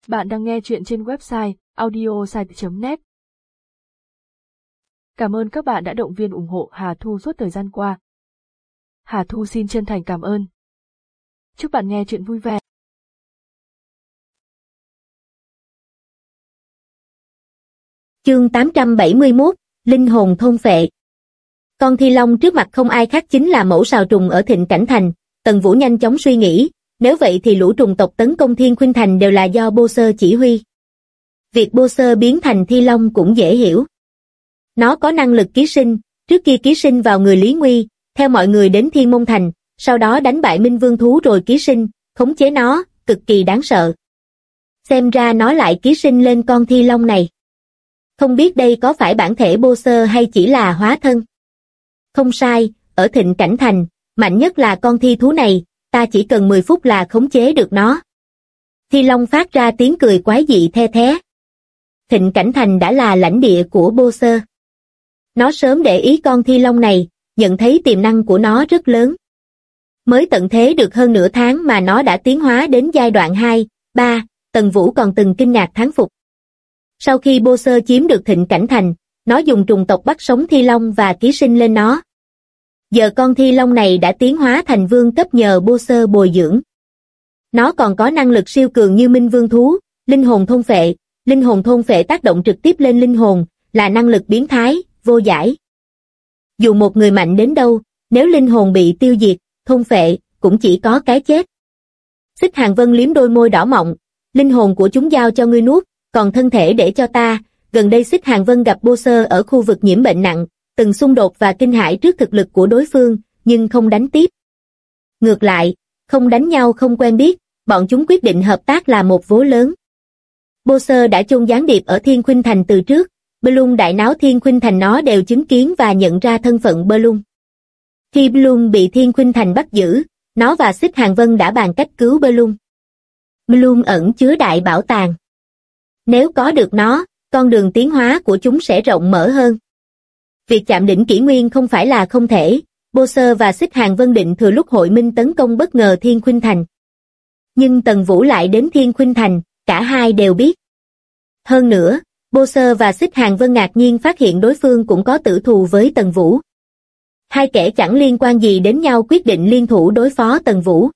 Bạn đang nghe chuyện trên website audiosite.net. Cảm ơn các bạn đã động viên ủng hộ Hà Thu suốt thời gian qua. Hà Thu xin chân thành cảm ơn. Chúc bạn nghe chuyện vui vẻ. Chương 871, Linh hồn thôn phệ. Con Thi Long trước mặt không ai khác chính là mẫu sào trùng ở Thịnh Cảnh Thành. Tần Vũ nhanh chóng suy nghĩ, nếu vậy thì lũ trùng tộc tấn công Thiên Khuynh Thành đều là do Bô Sơ chỉ huy. Việc Bô Sơ biến thành Thi Long cũng dễ hiểu. Nó có năng lực ký sinh, trước kia ký sinh vào người Lý Nguy, theo mọi người đến Thiên Môn Thành, sau đó đánh bại Minh Vương Thú rồi ký sinh, khống chế nó, cực kỳ đáng sợ. Xem ra nó lại ký sinh lên con Thi Long này. Không biết đây có phải bản thể Bô Sơ hay chỉ là hóa thân? Không sai, ở Thịnh Cảnh Thành, mạnh nhất là con thi thú này, ta chỉ cần 10 phút là khống chế được nó. Thi Long phát ra tiếng cười quái dị the thé. Thịnh Cảnh Thành đã là lãnh địa của Bô Sơ. Nó sớm để ý con Thi Long này, nhận thấy tiềm năng của nó rất lớn. Mới tận thế được hơn nửa tháng mà nó đã tiến hóa đến giai đoạn 2, 3, Tần Vũ còn từng kinh ngạc thán phục. Sau khi Bô Sơ chiếm được Thịnh Cảnh Thành, nó dùng trùng tộc bắt sống Thi Long và ký sinh lên nó. Giờ con Thi Long này đã tiến hóa thành vương cấp nhờ Bô Sơ bồi dưỡng. Nó còn có năng lực siêu cường như Minh Vương Thú, linh hồn thôn phệ. Linh hồn thôn phệ tác động trực tiếp lên linh hồn, là năng lực biến thái, vô giải. Dù một người mạnh đến đâu, nếu linh hồn bị tiêu diệt, thôn phệ, cũng chỉ có cái chết. Xích Hàng Vân liếm đôi môi đỏ mọng, linh hồn của chúng giao cho ngươi nuốt, còn thân thể để cho ta. Gần đây Xích Hàng Vân gặp Bô Sơ ở khu vực nhiễm bệnh nặng, từng xung đột và kinh hãi trước thực lực của đối phương, nhưng không đánh tiếp. Ngược lại, không đánh nhau không quen biết, bọn chúng quyết định hợp tác là một vố lớn. Bô Sơ đã chôn gián điệp ở Thiên Khuynh Thành từ trước, Bloom đại náo Thiên Khuynh Thành nó đều chứng kiến và nhận ra thân phận Bloom. Khi Bloom bị Thiên Khuynh Thành bắt giữ, nó và Xích Hàng Vân đã bàn cách cứu Bloom. Bloom ẩn chứa đại bảo tàng. Nếu có được nó, con đường tiến hóa của chúng sẽ rộng mở hơn. Việc chạm đỉnh kỷ nguyên không phải là không thể, Bô Sơ và Xích Hàng Vân định thừa lúc hội minh tấn công bất ngờ Thiên Khuynh Thành. Nhưng Tần Vũ lại đến Thiên Khuynh Thành, cả hai đều biết. Hơn nữa, Bô Sơ và Xích Hàng Vân ngạc nhiên phát hiện đối phương cũng có tử thù với Tần Vũ. Hai kẻ chẳng liên quan gì đến nhau quyết định liên thủ đối phó Tần Vũ.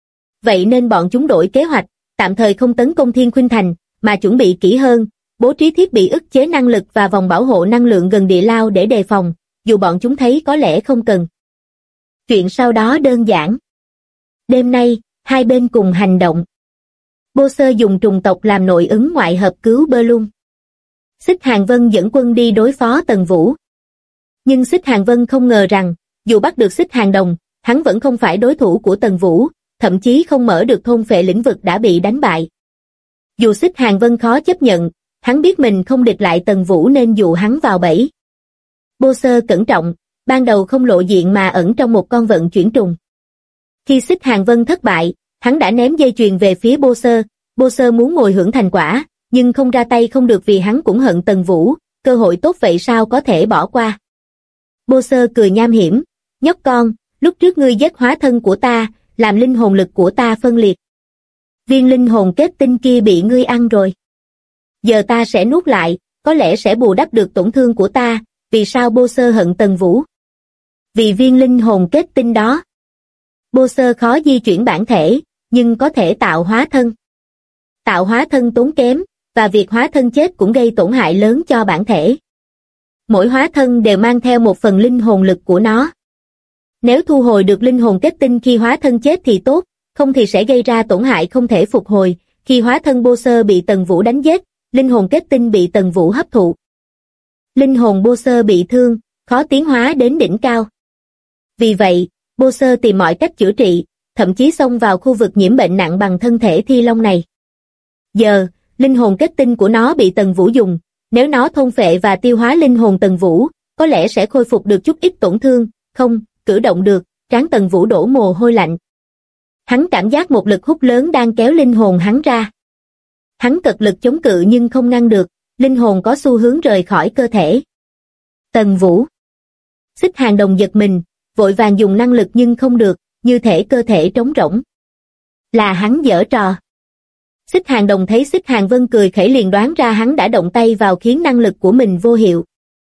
Vậy nên bọn chúng đổi kế hoạch, tạm thời không tấn công Thiên Khuynh Thành, mà chuẩn bị kỹ hơn, bố trí thiết bị ức chế năng lực và vòng bảo hộ năng lượng gần địa lao để đề phòng, dù bọn chúng thấy có lẽ không cần. Chuyện sau đó đơn giản. Đêm nay, hai bên cùng hành động. Bô Sơ dùng trùng tộc làm nội ứng ngoại hợp cứu Bloom. Xích Hàng Vân dẫn quân đi đối phó Tần Vũ. Nhưng Xích Hàng Vân không ngờ rằng, dù bắt được Xích Hàng Đồng, hắn vẫn không phải đối thủ của Tần Vũ, thậm chí không mở được thôn phệ lĩnh vực đã bị đánh bại. Dù Xích Hàng Vân khó chấp nhận, hắn biết mình không địch lại Tần Vũ nên dụ hắn vào bẫy. Bô Sơ cẩn trọng, ban đầu không lộ diện mà ẩn trong một con vận chuyển trùng. Khi Xích Hàng Vân thất bại, hắn đã ném dây chuyền về phía Bô Sơ. Bô Sơ muốn ngồi hưởng thành quả, nhưng không ra tay không được vì hắn cũng hận Tần Vũ, cơ hội tốt vậy sao có thể bỏ qua. Bô Sơ cười nham hiểm, nhóc con, lúc trước ngươi giết hóa thân của ta, làm linh hồn lực của ta phân liệt. Viên linh hồn kết tinh kia bị ngươi ăn rồi. Giờ ta sẽ nuốt lại, có lẽ sẽ bù đắp được tổn thương của ta. Vì sao Bô Sơ hận Tần Vũ? Vì viên linh hồn kết tinh đó. Bô Sơ khó di chuyển bản thể, nhưng có thể tạo hóa thân. Tạo hóa thân tốn kém, và việc hóa thân chết cũng gây tổn hại lớn cho bản thể. Mỗi hóa thân đều mang theo một phần linh hồn lực của nó. Nếu thu hồi được linh hồn kết tinh khi hóa thân chết thì tốt, không thì sẽ gây ra tổn hại không thể phục hồi. Khi hóa thân Bô Sơ bị Tần Vũ đánh giết, linh hồn kết tinh bị Tần Vũ hấp thụ. Linh hồn Bô Sơ bị thương, khó tiến hóa đến đỉnh cao. Vì vậy, Bô Sơ tìm mọi cách chữa trị, thậm chí xông vào khu vực nhiễm bệnh nặng bằng thân thể Thi Long này. Giờ, linh hồn kết tinh của nó bị Tần Vũ dùng, nếu nó thôn phệ và tiêu hóa linh hồn Tần Vũ, có lẽ sẽ khôi phục được chút ít tổn thương, không, cử động được, trán Tần Vũ đổ mồ hôi lạnh. Hắn cảm giác một lực hút lớn đang kéo linh hồn hắn ra. Hắn cật lực chống cự nhưng không ngăn được, linh hồn có xu hướng rời khỏi cơ thể. Tần Vũ. Xích Hàng Đồng giật mình, vội vàng dùng năng lực nhưng không được, như thể cơ thể trống rỗng. Là hắn giở trò. Xích Hàng Đồng thấy Xích Hàng Vân cười khẩy liền đoán ra hắn đã động tay vào khiến năng lực của mình vô hiệu.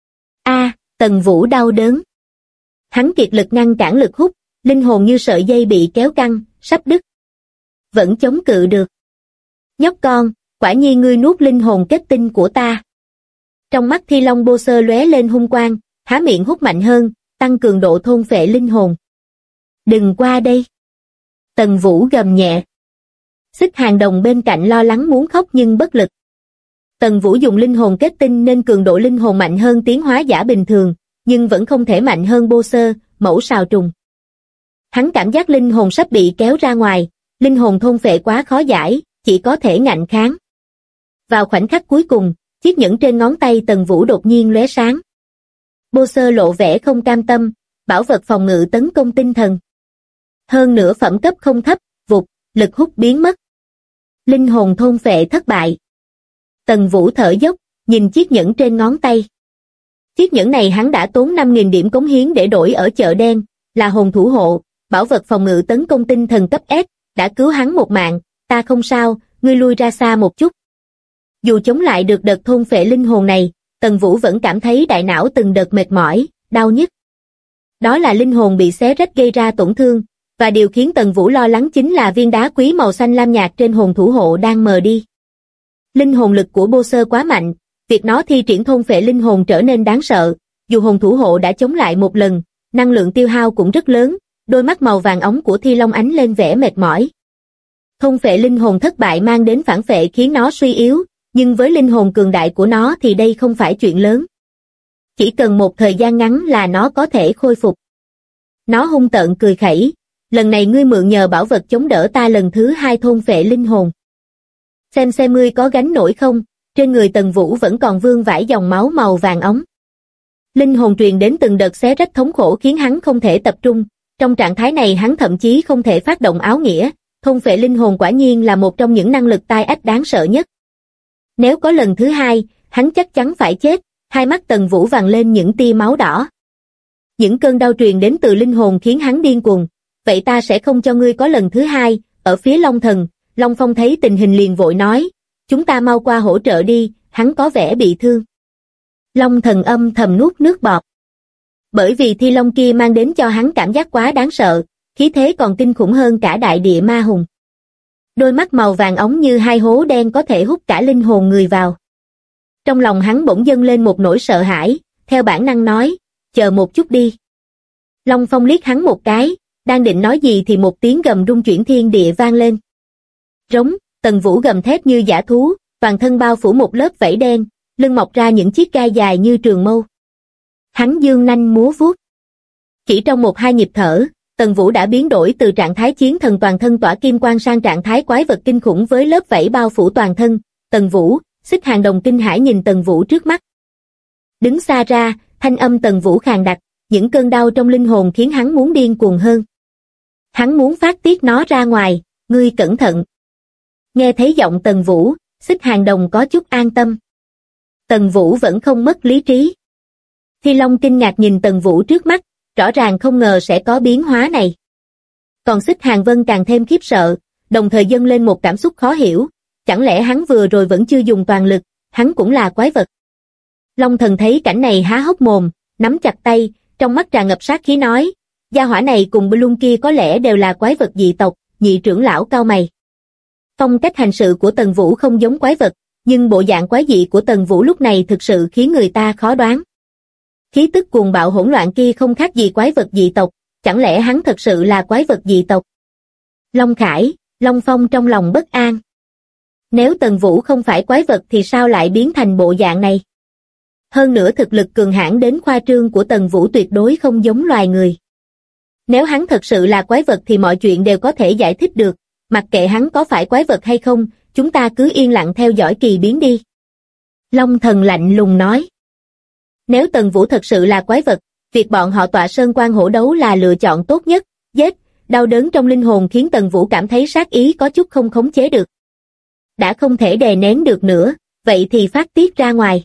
Tần Vũ đau đớn. Hắn kiệt lực ngăn cản lực hút, linh hồn như sợi dây bị kéo căng, sắp đứt. Vẫn chống cự được. Nhóc con, quả nhiên ngươi nuốt linh hồn kết tinh của ta. Trong mắt Thi Long Bô Sơ lóe lên hung quang, há miệng hút mạnh hơn, tăng cường độ thôn phệ linh hồn. Đừng qua đây. Tần Vũ gầm nhẹ. Xích Hàng Đồng bên cạnh lo lắng muốn khóc nhưng bất lực. Tần Vũ dùng linh hồn kết tinh nên cường độ linh hồn mạnh hơn tiến hóa giả bình thường, nhưng vẫn không thể mạnh hơn Bô Sơ, mẫu sào trùng. Hắn cảm giác linh hồn sắp bị kéo ra ngoài, linh hồn thôn phệ quá khó giải, chỉ có thể ngạnh kháng. Vào khoảnh khắc cuối cùng, chiếc nhẫn trên ngón tay Tần Vũ đột nhiên lóe sáng. Bô Sơ lộ vẻ không cam tâm, bảo vật phòng ngự tấn công tinh thần. Hơn nữa phẩm cấp không thấp, vụt, lực hút biến mất. Linh hồn thôn phệ thất bại. Tần Vũ thở dốc, nhìn chiếc nhẫn trên ngón tay. Chiếc nhẫn này hắn đã tốn 5.000 điểm cống hiến để đổi ở chợ đen, là hồn thủ hộ, bảo vật phòng ngự tấn công tinh thần cấp S, đã cứu hắn một mạng, ta không sao, ngươi lui ra xa một chút. Dù chống lại được đợt thôn phệ linh hồn này, Tần Vũ vẫn cảm thấy đại não từng đợt mệt mỏi, đau nhức. Đó là linh hồn bị xé rách gây ra tổn thương, và điều khiến Tần Vũ lo lắng chính là viên đá quý màu xanh lam nhạt trên hồn thủ hộ đang mờ đi. Linh hồn lực của Bô Sơ quá mạnh, việc nó thi triển thôn phệ linh hồn trở nên đáng sợ, dù hồn thủ hộ đã chống lại một lần, năng lượng tiêu hao cũng rất lớn, đôi mắt màu vàng óng của Thi Long ánh lên vẻ mệt mỏi. Thôn phệ linh hồn thất bại mang đến phản phệ khiến nó suy yếu, nhưng với linh hồn cường đại của nó thì đây không phải chuyện lớn. Chỉ cần một thời gian ngắn là nó có thể khôi phục. Nó hung tợn cười khẩy, lần này ngươi mượn nhờ bảo vật chống đỡ ta lần thứ 2 thôn phệ linh hồn. Xem ngươi có gánh nổi không, trên người Tần Vũ vẫn còn vương vãi dòng máu màu vàng óng. Linh hồn truyền đến từng đợt xé rách thống khổ khiến hắn không thể tập trung, trong trạng thái này hắn thậm chí không thể phát động áo nghĩa, thôn phệ linh hồn quả nhiên là một trong những năng lực tai ách đáng sợ nhất. Nếu có lần thứ 2, hắn chắc chắn phải chết, hai mắt Tần Vũ vằn lên những tia máu đỏ. Những cơn đau truyền đến từ linh hồn khiến hắn điên cuồng, vậy ta sẽ không cho ngươi có lần thứ 2, ở phía Long Thần, Long Phong thấy tình hình liền vội nói, chúng ta mau qua hỗ trợ đi, hắn có vẻ bị thương. Long Thần âm thầm nuốt nước bọt. Bởi vì Thi Long kia mang đến cho hắn cảm giác quá đáng sợ, khí thế còn kinh khủng hơn cả đại địa ma hùng. Đôi mắt màu vàng óng như hai hố đen có thể hút cả linh hồn người vào. Trong lòng hắn bỗng dâng lên một nỗi sợ hãi, theo bản năng nói, chờ một chút đi. Long Phong liếc hắn một cái, đang định nói gì thì một tiếng gầm rung chuyển thiên địa vang lên. Rống, Tần Vũ gầm thét như dã thú, toàn thân bao phủ một lớp vảy đen, lưng mọc ra những chiếc gai dài như trường mâu. Hắn dương nanh múa vuốt. Chỉ trong 1-2 nhịp thở, Tần Vũ đã biến đổi từ trạng thái chiến thần toàn thân tỏa kim quang sang trạng thái quái vật kinh khủng với lớp vảy bao phủ toàn thân. Tần Vũ, Xích Hàng Đồng kinh hãi nhìn Tần Vũ trước mắt. Đứng xa ra, thanh âm Tần Vũ khàn đặc, những cơn đau trong linh hồn khiến hắn muốn điên cuồng hơn. Hắn muốn phát tiết nó ra ngoài, ngươi cẩn thận. Nghe thấy giọng Tần Vũ, Xích Hàng Đồng có chút an tâm. Tần Vũ vẫn không mất lý trí. Thi Long kinh ngạc nhìn Tần Vũ trước mắt, rõ ràng không ngờ sẽ có biến hóa này. Còn Xích Hàng Vân càng thêm khiếp sợ, đồng thời dâng lên một cảm xúc khó hiểu, chẳng lẽ hắn vừa rồi vẫn chưa dùng toàn lực, hắn cũng là quái vật. Long Thần thấy cảnh này há hốc mồm, nắm chặt tay, trong mắt tràn ngập sát khí nói, gia hỏa này cùng Bloom kia có lẽ đều là quái vật dị tộc. Nhị trưởng lão cau mày. Phong cách hành sự của Tần Vũ không giống quái vật, nhưng bộ dạng quái dị của Tần Vũ lúc này thực sự khiến người ta khó đoán. Khí tức cuồng bạo hỗn loạn kia không khác gì quái vật dị tộc, chẳng lẽ hắn thật sự là quái vật dị tộc? Long Khải, Long Phong trong lòng bất an. Nếu Tần Vũ không phải quái vật thì sao lại biến thành bộ dạng này? Hơn nữa thực lực cường hãn đến khoa trương của Tần Vũ tuyệt đối không giống loài người. Nếu hắn thật sự là quái vật thì mọi chuyện đều có thể giải thích được, mặc kệ hắn có phải quái vật hay không, chúng ta cứ yên lặng theo dõi kỳ biến đi. Long Thần lạnh lùng nói. Nếu Tần Vũ thật sự là quái vật, việc bọn họ tọa sơn quan hổ đấu là lựa chọn tốt nhất, giết, đau đớn trong linh hồn khiến Tần Vũ cảm thấy sát ý có chút không khống chế được. Đã không thể đè nén được nữa, vậy thì phát tiết ra ngoài.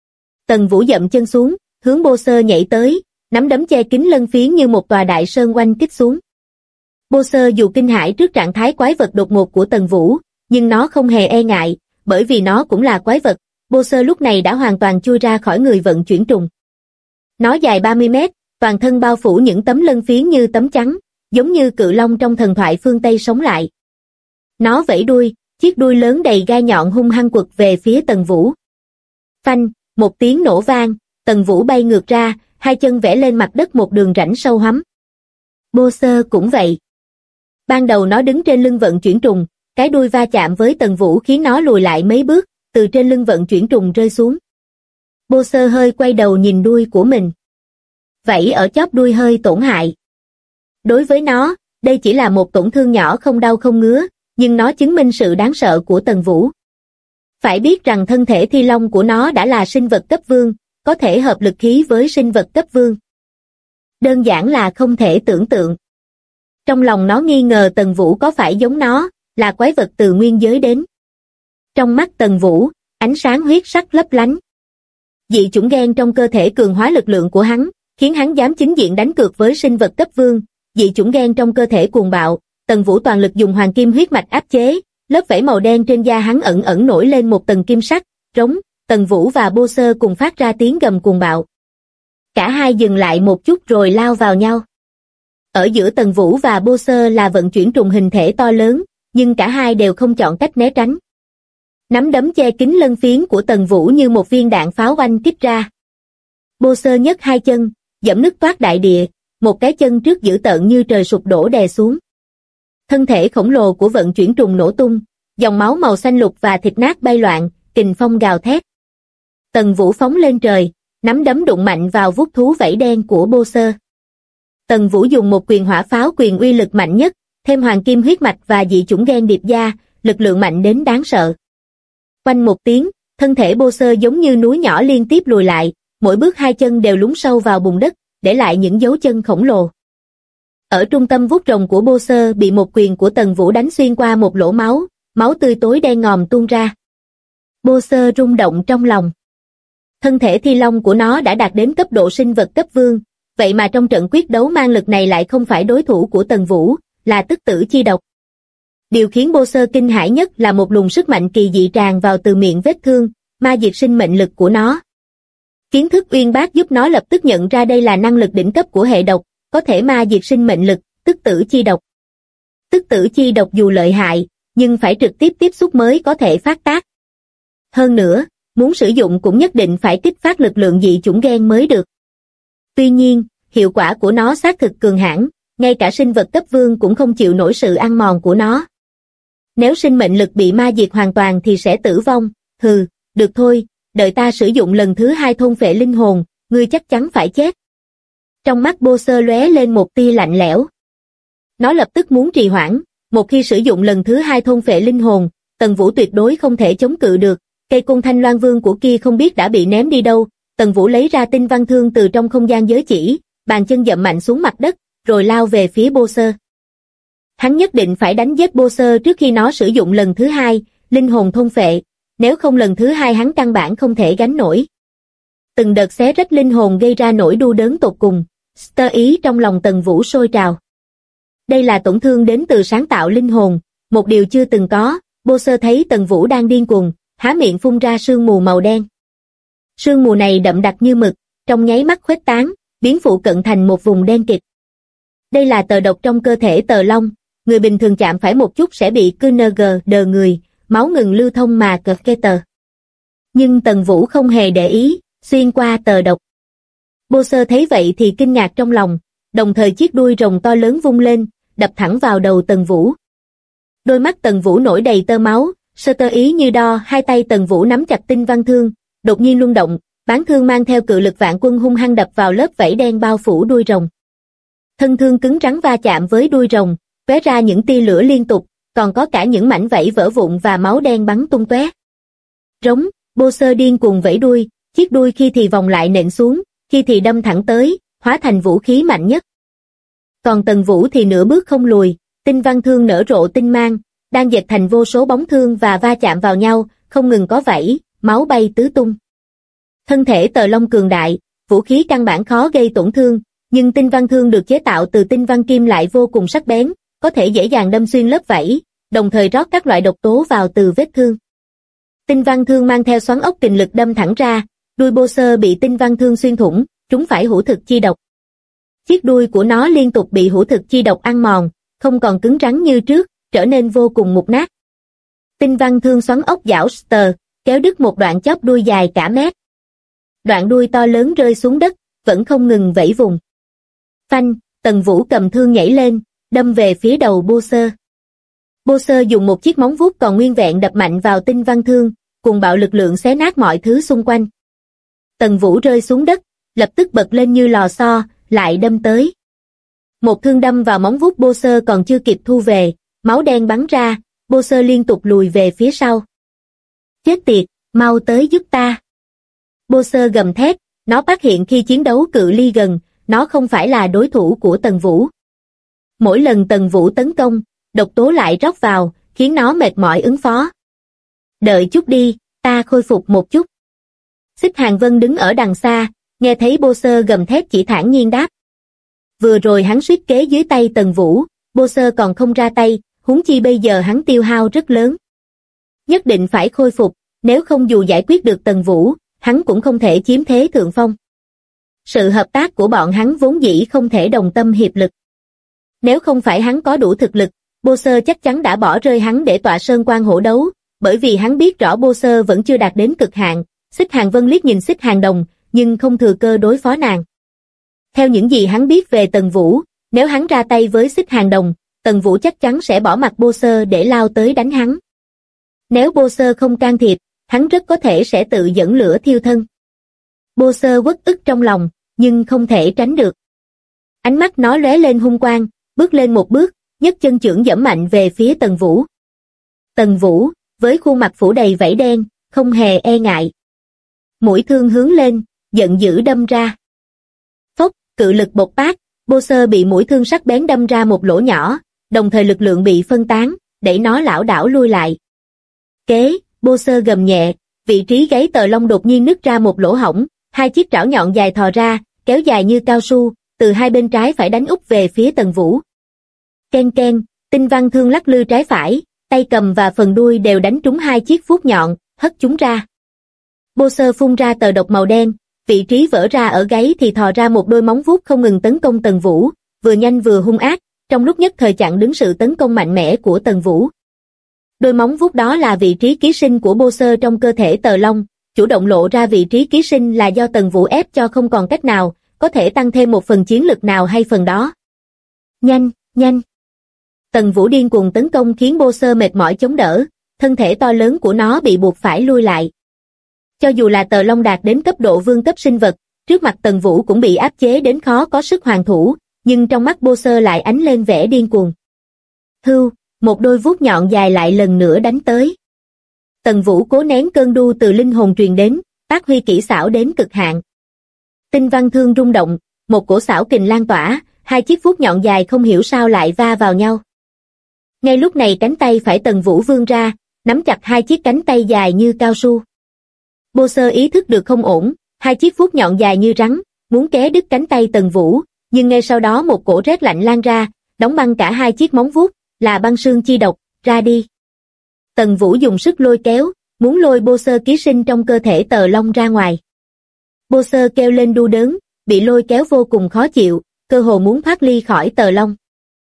Tần Vũ dậm chân xuống, hướng Bô Sơ nhảy tới, nắm đấm che kín lân phiến như một tòa đại sơn oanh kích xuống. Bô Sơ dù kinh hãi trước trạng thái quái vật đột ngột của Tần Vũ, nhưng nó không hề e ngại, bởi vì nó cũng là quái vật. Boser lúc này đã hoàn toàn chui ra khỏi người vận chuyển trùng. Nó dài 30 mét, toàn thân bao phủ những tấm lân phiến như tấm chắn, giống như cự long trong thần thoại phương Tây sống lại. Nó vẫy đuôi, chiếc đuôi lớn đầy gai nhọn hung hăng quật về phía Tần Vũ. Phanh, một tiếng nổ vang, Tần Vũ bay ngược ra, hai chân vẽ lên mặt đất một đường rãnh sâu hoắm. Boser cũng vậy. Ban đầu nó đứng trên lưng vận chuyển trùng, cái đuôi va chạm với Tần Vũ khiến nó lùi lại mấy bước, từ trên lưng vận chuyển trùng rơi xuống. Boser hơi quay đầu nhìn đuôi của mình. Vảy ở chóp đuôi hơi tổn hại. Đối với nó, đây chỉ là một tổn thương nhỏ không đau không ngứa, nhưng nó chứng minh sự đáng sợ của Tần Vũ. Phải biết rằng thân thể thi long của nó đã là sinh vật cấp vương, có thể hợp lực khí với sinh vật cấp vương. Đơn giản là không thể tưởng tượng. Trong lòng nó nghi ngờ Tần Vũ có phải giống nó, là quái vật từ nguyên giới đến. Trong mắt Tần Vũ, ánh sáng huyết sắc lấp lánh. Dị chủng gen trong cơ thể cường hóa lực lượng của hắn, khiến hắn dám chính diện đánh cược với sinh vật cấp vương. Dị chủng gen trong cơ thể cuồng bạo, Tần Vũ toàn lực dùng hoàng kim huyết mạch áp chế, lớp vảy màu đen trên da hắn ẩn ẩn nổi lên một tầng kim sắc, rống. Tần Vũ và Boser cùng phát ra tiếng gầm cuồng bạo. Cả hai dừng lại một chút rồi lao vào nhau. Ở giữa Tần Vũ và Boser là vận chuyển trùng hình thể to lớn, nhưng cả hai đều không chọn cách né tránh. Nắm đấm che kín lân phiến của Tần Vũ như một viên đạn pháo oanh kích ra. Boser nhấc hai chân, giẫm nứt toát đại địa, một cái chân trước dữ tợn như trời sụp đổ đè xuống. Thân thể khổng lồ của vận chuyển trùng nổ tung, dòng máu màu xanh lục và thịt nát bay loạn, kình phong gào thét. Tần Vũ phóng lên trời, nắm đấm đụng mạnh vào vút thú vảy đen của Boser. Tần Vũ dùng một quyền hỏa pháo quyền uy lực mạnh nhất, thêm hoàng kim huyết mạch và dị chủng gen điệp gia, lực lượng mạnh đến đáng sợ. Quanh một tiếng, thân thể Boser giống như núi nhỏ liên tiếp lùi lại, mỗi bước hai chân đều lún sâu vào bùn đất, để lại những dấu chân khổng lồ. Ở trung tâm vuốt rồng của Boser bị một quyền của Tần Vũ đánh xuyên qua một lỗ máu, máu tươi tối đen ngòm tuôn ra. Boser rung động trong lòng. Thân thể thi long của nó đã đạt đến cấp độ sinh vật cấp vương, vậy mà trong trận quyết đấu mang lực này lại không phải đối thủ của Tần Vũ, là tức tử chi độc. Điều khiến Boser kinh hãi nhất là một luồng sức mạnh kỳ dị tràn vào từ miệng vết thương, ma diệt sinh mệnh lực của nó. Kiến thức uyên bác giúp nó lập tức nhận ra đây là năng lực đỉnh cấp của hệ độc, có thể ma diệt sinh mệnh lực, tức tử chi độc. Tức tử chi độc dù lợi hại, nhưng phải trực tiếp tiếp xúc mới có thể phát tác. Hơn nữa, muốn sử dụng cũng nhất định phải kích phát lực lượng dị chủng gen mới được. Tuy nhiên, hiệu quả của nó xác thực cường hãn, ngay cả sinh vật cấp vương cũng không chịu nổi sự ăn mòn của nó. Nếu sinh mệnh lực bị ma diệt hoàn toàn thì sẽ tử vong. Hừ, được thôi, đợi ta sử dụng lần thứ hai thôn phệ linh hồn, ngươi chắc chắn phải chết. Trong mắt Boser lóe lên một tia lạnh lẽo. Nó lập tức muốn trì hoãn, một khi sử dụng lần thứ hai thôn phệ linh hồn, Tần Vũ tuyệt đối không thể chống cự được. Cây côn thanh loan vương của kia không biết đã bị ném đi đâu. Tần Vũ lấy ra tinh văn thương từ trong không gian giới chỉ, bàn chân dậm mạnh xuống mặt đất, rồi lao về phía Boser. Hắn nhất định phải đánh giết Boser trước khi nó sử dụng lần thứ hai, linh hồn thôn phệ, nếu không lần thứ hai hắn căn bản không thể gánh nổi. Từng đợt xé rách linh hồn gây ra nỗi đau đớn tột cùng, sơ ý trong lòng Tần Vũ sôi trào. Đây là tổn thương đến từ sáng tạo linh hồn, một điều chưa từng có. Boser thấy Tần Vũ đang điên cuồng, há miệng phun ra sương mù màu đen. Sương mù này đậm đặc như mực, trong nháy mắt khuếch tán, biến phụ cận thành một vùng đen kịt. Đây là tờ độc trong cơ thể tờ long, người bình thường chạm phải một chút sẽ bị QNG đờ người, máu ngừng lưu thông mà cật kê tờ. Nhưng Tần Vũ không hề để ý, xuyên qua tờ độc. Boser thấy vậy thì kinh ngạc trong lòng, đồng thời chiếc đuôi rồng to lớn vung lên, đập thẳng vào đầu Tần Vũ. Đôi mắt Tần Vũ nổi đầy tơ máu, sơ tơ ý như đo, hai tay Tần Vũ nắm chặt tinh văn thương, đột nhiên luân động, bán thương mang theo cự lực vạn quân hung hăng đập vào lớp vảy đen bao phủ đuôi rồng. Thân thương cứng rắn va chạm với đuôi rồng, tóe ra những tia lửa liên tục, còn có cả những mảnh vảy vỡ vụn và máu đen bắn tung tóe. Rống, Boser điên cuồng vẫy đuôi, chiếc đuôi khi thì vòng lại nện xuống, khi thì đâm thẳng tới, hóa thành vũ khí mạnh nhất. Còn Tần Vũ thì nửa bước không lùi, tinh văn thương nở rộ tinh mang, đang dệt thành vô số bóng thương và va chạm vào nhau, không ngừng có vảy, máu bay tứ tung. Thân thể tờ long cường đại, vũ khí căn bản khó gây tổn thương, nhưng tinh văn thương được chế tạo từ tinh văn kim lại vô cùng sắc bén, có thể dễ dàng đâm xuyên lớp vảy, đồng thời rót các loại độc tố vào từ vết thương. Tinh văn thương mang theo xoắn ốc kình lực đâm thẳng ra, đuôi Bowser bị tinh văn thương xuyên thủng, trúng phải hữu thực chi độc. Chiếc đuôi của nó liên tục bị hữu thực chi độc ăn mòn, không còn cứng rắn như trước, trở nên vô cùng mục nát. Tinh văn thương xoắn ốc giảo Star, kéo đứt một đoạn chóp đuôi dài cả mét. Đoạn đuôi to lớn rơi xuống đất, vẫn không ngừng vẫy vùng. Phanh, Tần Vũ cầm thương nhảy lên, đâm về phía đầu Bowser. Bowser dùng một chiếc móng vuốt còn nguyên vẹn đập mạnh vào tinh văn thương, cùng bạo lực lượng xé nát mọi thứ xung quanh. Tần Vũ rơi xuống đất, lập tức bật lên như lò xo, lại đâm tới. Một thương đâm vào móng vuốt Bowser còn chưa kịp thu về, máu đen bắn ra, Bowser liên tục lùi về phía sau. Chết tiệt, mau tới giúp ta. Bowser gầm thét, nó phát hiện khi chiến đấu cự ly gần, nó không phải là đối thủ của Tần Vũ. Mỗi lần Tần Vũ tấn công, độc tố lại rót vào, khiến nó mệt mỏi ứng phó. Đợi chút đi, ta khôi phục một chút. Xích Hàng Vân đứng ở đằng xa, nghe thấy Bowser gầm thét chỉ thản nhiên đáp. Vừa rồi hắn suýt kế dưới tay Tần Vũ, Bowser còn không ra tay, huống chi bây giờ hắn tiêu hao rất lớn. Nhất định phải khôi phục, nếu không dù giải quyết được Tần Vũ, hắn cũng không thể chiếm thế thượng phong. Sự hợp tác của bọn hắn vốn dĩ không thể đồng tâm hiệp lực. Nếu không phải hắn có đủ thực lực, Bowser chắc chắn đã bỏ rơi hắn để tọa sơn quan hổ đấu, bởi vì hắn biết rõ Bowser vẫn chưa đạt đến cực hạn. Xích Hàng Vân liếc nhìn Xích Hàng Đồng, nhưng không thừa cơ đối phó nàng. Theo những gì hắn biết về Tần Vũ, nếu hắn ra tay với Xích Hàng Đồng, Tần Vũ chắc chắn sẽ bỏ mặc Bowser để lao tới đánh hắn. Nếu Bowser không can thiệp, hắn rất có thể sẽ tự dẫn lửa thiêu thân. Bowser uất ức trong lòng, nhưng không thể tránh được. Ánh mắt nó lóe lên hung quang, bước lên một bước, nhấc chân chưởng giẫm mạnh về phía Tần Vũ. Tần Vũ, với khuôn mặt phủ đầy vảy đen, không hề e ngại. Mũi thương hướng lên, giận dữ đâm ra. Phốc, cự lực bộc phát, Bowser bị mũi thương sắc bén đâm ra một lỗ nhỏ, đồng thời lực lượng bị phân tán, đẩy nó lảo đảo lui lại. Kế, Bowser gầm nhẹ, vị trí gáy tờ lông đột nhiên nứt ra một lỗ hổng, hai chiếc trảo nhọn dài thò ra, kéo dài như cao su, từ hai bên trái phải đánh úp về phía Tần Vũ. Ken ken, tinh văn thương lắc lư trái phải, tay cầm và phần đuôi đều đánh trúng hai chiếc vuốt nhọn, hất chúng ra. Bowser phun ra tờ độc màu đen, vị trí vỡ ra ở gáy thì thò ra một đôi móng vuốt không ngừng tấn công Tần Vũ, vừa nhanh vừa hung ác, trong lúc nhất thời chặn đứng sự tấn công mạnh mẽ của Tần Vũ. Đôi móng vuốt đó là vị trí ký sinh của Bowser trong cơ thể Tờ Long, chủ động lộ ra vị trí ký sinh là do Tần Vũ ép cho không còn cách nào, có thể tăng thêm một phần chiến lực nào hay phần đó. Nhanh, nhanh. Tần Vũ điên cuồng tấn công khiến Bowser mệt mỏi chống đỡ, thân thể to lớn của nó bị buộc phải lui lại. Cho dù là Tờ Long đạt đến cấp độ vương cấp sinh vật, trước mặt Tần Vũ cũng bị áp chế đến khó có sức hoàn thủ, nhưng trong mắt Bowser lại ánh lên vẻ điên cuồng. Hưu, một đôi vuốt nhọn dài lại lần nữa đánh tới. Tần Vũ cố nén cơn đu từ linh hồn truyền đến, phát huy kỹ xảo đến cực hạn. Tinh văn thương rung động, một cổ xảo kình lan tỏa, hai chiếc vuốt nhọn dài không hiểu sao lại va vào nhau. Ngay lúc này cánh tay phải Tần Vũ vươn ra, nắm chặt hai chiếc cánh tay dài như cao su. Bowser ý thức được không ổn, hai chiếc vuốt nhọn dài như rắn, muốn ké đứt cánh tay Tần Vũ, nhưng ngay sau đó một cổ rét lạnh lan ra, đóng băng cả hai chiếc móng vuốt, là băng xương chi độc, ra đi. Tần Vũ dùng sức lôi kéo, muốn lôi Bowser ký sinh trong cơ thể Tờ Long ra ngoài. Bowser kêu lên đau đớn, bị lôi kéo vô cùng khó chịu, cơ hồ muốn thoát ly khỏi Tờ Long.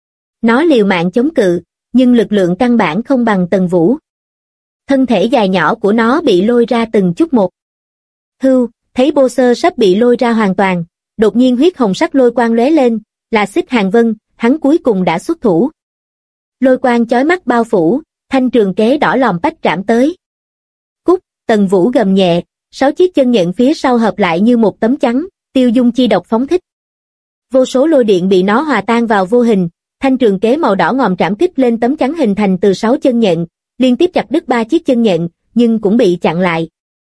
Nó liều mạng chống cự, nhưng lực lượng căn bản không bằng Tần Vũ. Thân thể dài nhỏ của nó bị lôi ra từng chút một. Hưu, thấy Bowser sắp bị lôi ra hoàn toàn, đột nhiên huyết hồng sắc lôi quang lóe lên, là Xích Hàng Vân, hắn cuối cùng đã xuất thủ. Lôi quang chói mắt bao phủ, thanh trường kế đỏ lòm bách trảm tới. Cút, Tần Vũ gầm nhẹ, 6 chiếc chân nhện phía sau hợp lại như một tấm chắn, tiêu dung chi độc phóng thích. Vô số lôi điện bị nó hòa tan vào vô hình, thanh trường kế màu đỏ ngòm trảm kích lên tấm chắn hình thành từ 6 chân nhện, liên tiếp chặt đứt 3 chiếc chân nhện, nhưng cũng bị chặn lại.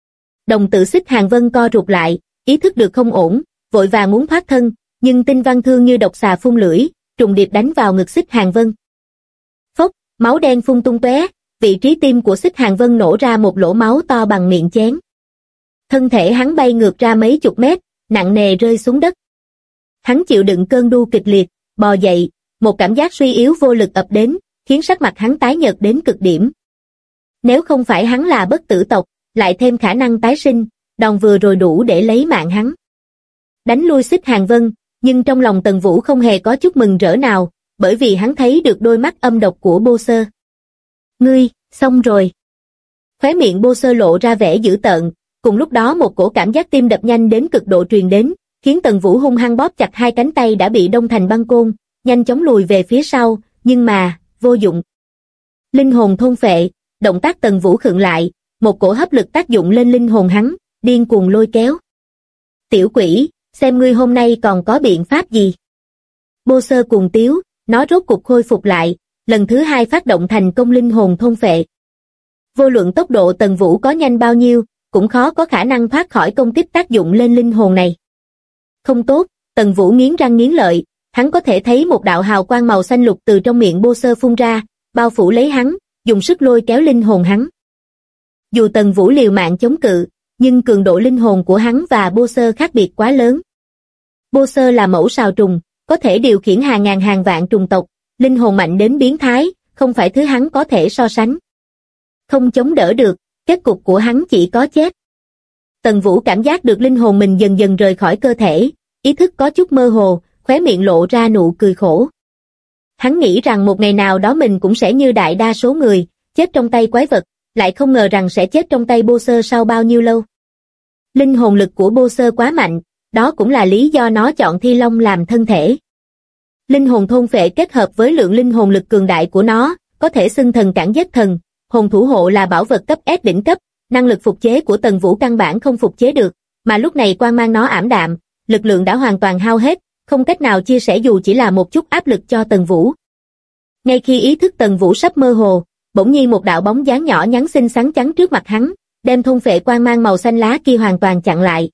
Đồng tử Xích Hàng Vân co rụt lại, ý thức được không ổn, vội vàng muốn thoát thân, nhưng tinh văn thương như độc xà phun lưỡi, trùng điệp đánh vào ngực Xích Hàng Vân. Phốc, máu đen phun tung tóe, vị trí tim của Xích Hàng Vân nổ ra một lỗ máu to bằng miệng chén. Thân thể hắn bay ngược ra mấy chục mét, nặng nề rơi xuống đất. Hắn chịu đựng cơn đau kịch liệt, bò dậy, một cảm giác suy yếu vô lực ập đến, khiến sắc mặt hắn tái nhợt đến cực điểm. Nếu không phải hắn là bất tử tộc, lại thêm khả năng tái sinh, đòn vừa rồi đủ để lấy mạng hắn. Đánh lui Xích Hàng Vân, nhưng trong lòng Tần Vũ không hề có chút mừng rỡ nào, bởi vì hắn thấy được đôi mắt âm độc của Bô Sơ. Ngươi, xong rồi. Khóe miệng Bô Sơ lộ ra vẻ dữ tợn, cùng lúc đó một cổ cảm giác tim đập nhanh đến cực độ truyền đến, khiến Tần Vũ hung hăng bóp chặt hai cánh tay đã bị đông thành băng côn, nhanh chóng lùi về phía sau, nhưng mà, vô dụng. Linh hồn thôn phệ, động tác Tần Vũ khựng lại, một cổ hấp lực tác dụng lên linh hồn hắn, điên cuồng lôi kéo. Tiểu quỷ, xem ngươi hôm nay còn có biện pháp gì. Bô Sơ cuồng tiếu, nó rốt cục khôi phục lại, lần thứ hai phát động thành công linh hồn thôn phệ. Vô luận tốc độ Tần Vũ có nhanh bao nhiêu, cũng khó có khả năng thoát khỏi công kích tác dụng lên linh hồn này. Không tốt, Tần Vũ nghiến răng nghiến lợi, hắn có thể thấy một đạo hào quang màu xanh lục từ trong miệng Bô Sơ phun ra, bao phủ lấy hắn, dùng sức lôi kéo linh hồn hắn. Dù Tần Vũ liều mạng chống cự, nhưng cường độ linh hồn của hắn và Bô Sơ khác biệt quá lớn. Bô Sơ là mẫu sào trùng, có thể điều khiển hàng ngàn hàng vạn trùng tộc, linh hồn mạnh đến biến thái, không phải thứ hắn có thể so sánh. Không chống đỡ được, kết cục của hắn chỉ có chết. Tần Vũ cảm giác được linh hồn mình dần dần rời khỏi cơ thể, ý thức có chút mơ hồ, khóe miệng lộ ra nụ cười khổ. Hắn nghĩ rằng một ngày nào đó mình cũng sẽ như đại đa số người, chết trong tay quái vật, lại không ngờ rằng sẽ chết trong tay Bô Sơ sau bao nhiêu lâu. Linh hồn lực của Bô Sơ quá mạnh, đó cũng là lý do nó chọn Thi Long làm thân thể. Linh hồn thôn phệ kết hợp với lượng linh hồn lực cường đại của nó, có thể xưng thần cản giết thần, hồn thủ hộ là bảo vật cấp S đỉnh cấp, năng lực phục chế của Tần Vũ căn bản không phục chế được, mà lúc này quang mang nó ảm đạm, lực lượng đã hoàn toàn hao hết, không cách nào chia sẻ dù chỉ là một chút áp lực cho Tần Vũ. Ngay khi ý thức Tần Vũ sắp mơ hồ, bỗng nhiên một đạo bóng dáng nhỏ nhắn xinh xắn chắn trước mặt hắn, đem thôn phệ quang mang màu xanh lá kia hoàn toàn chặn lại.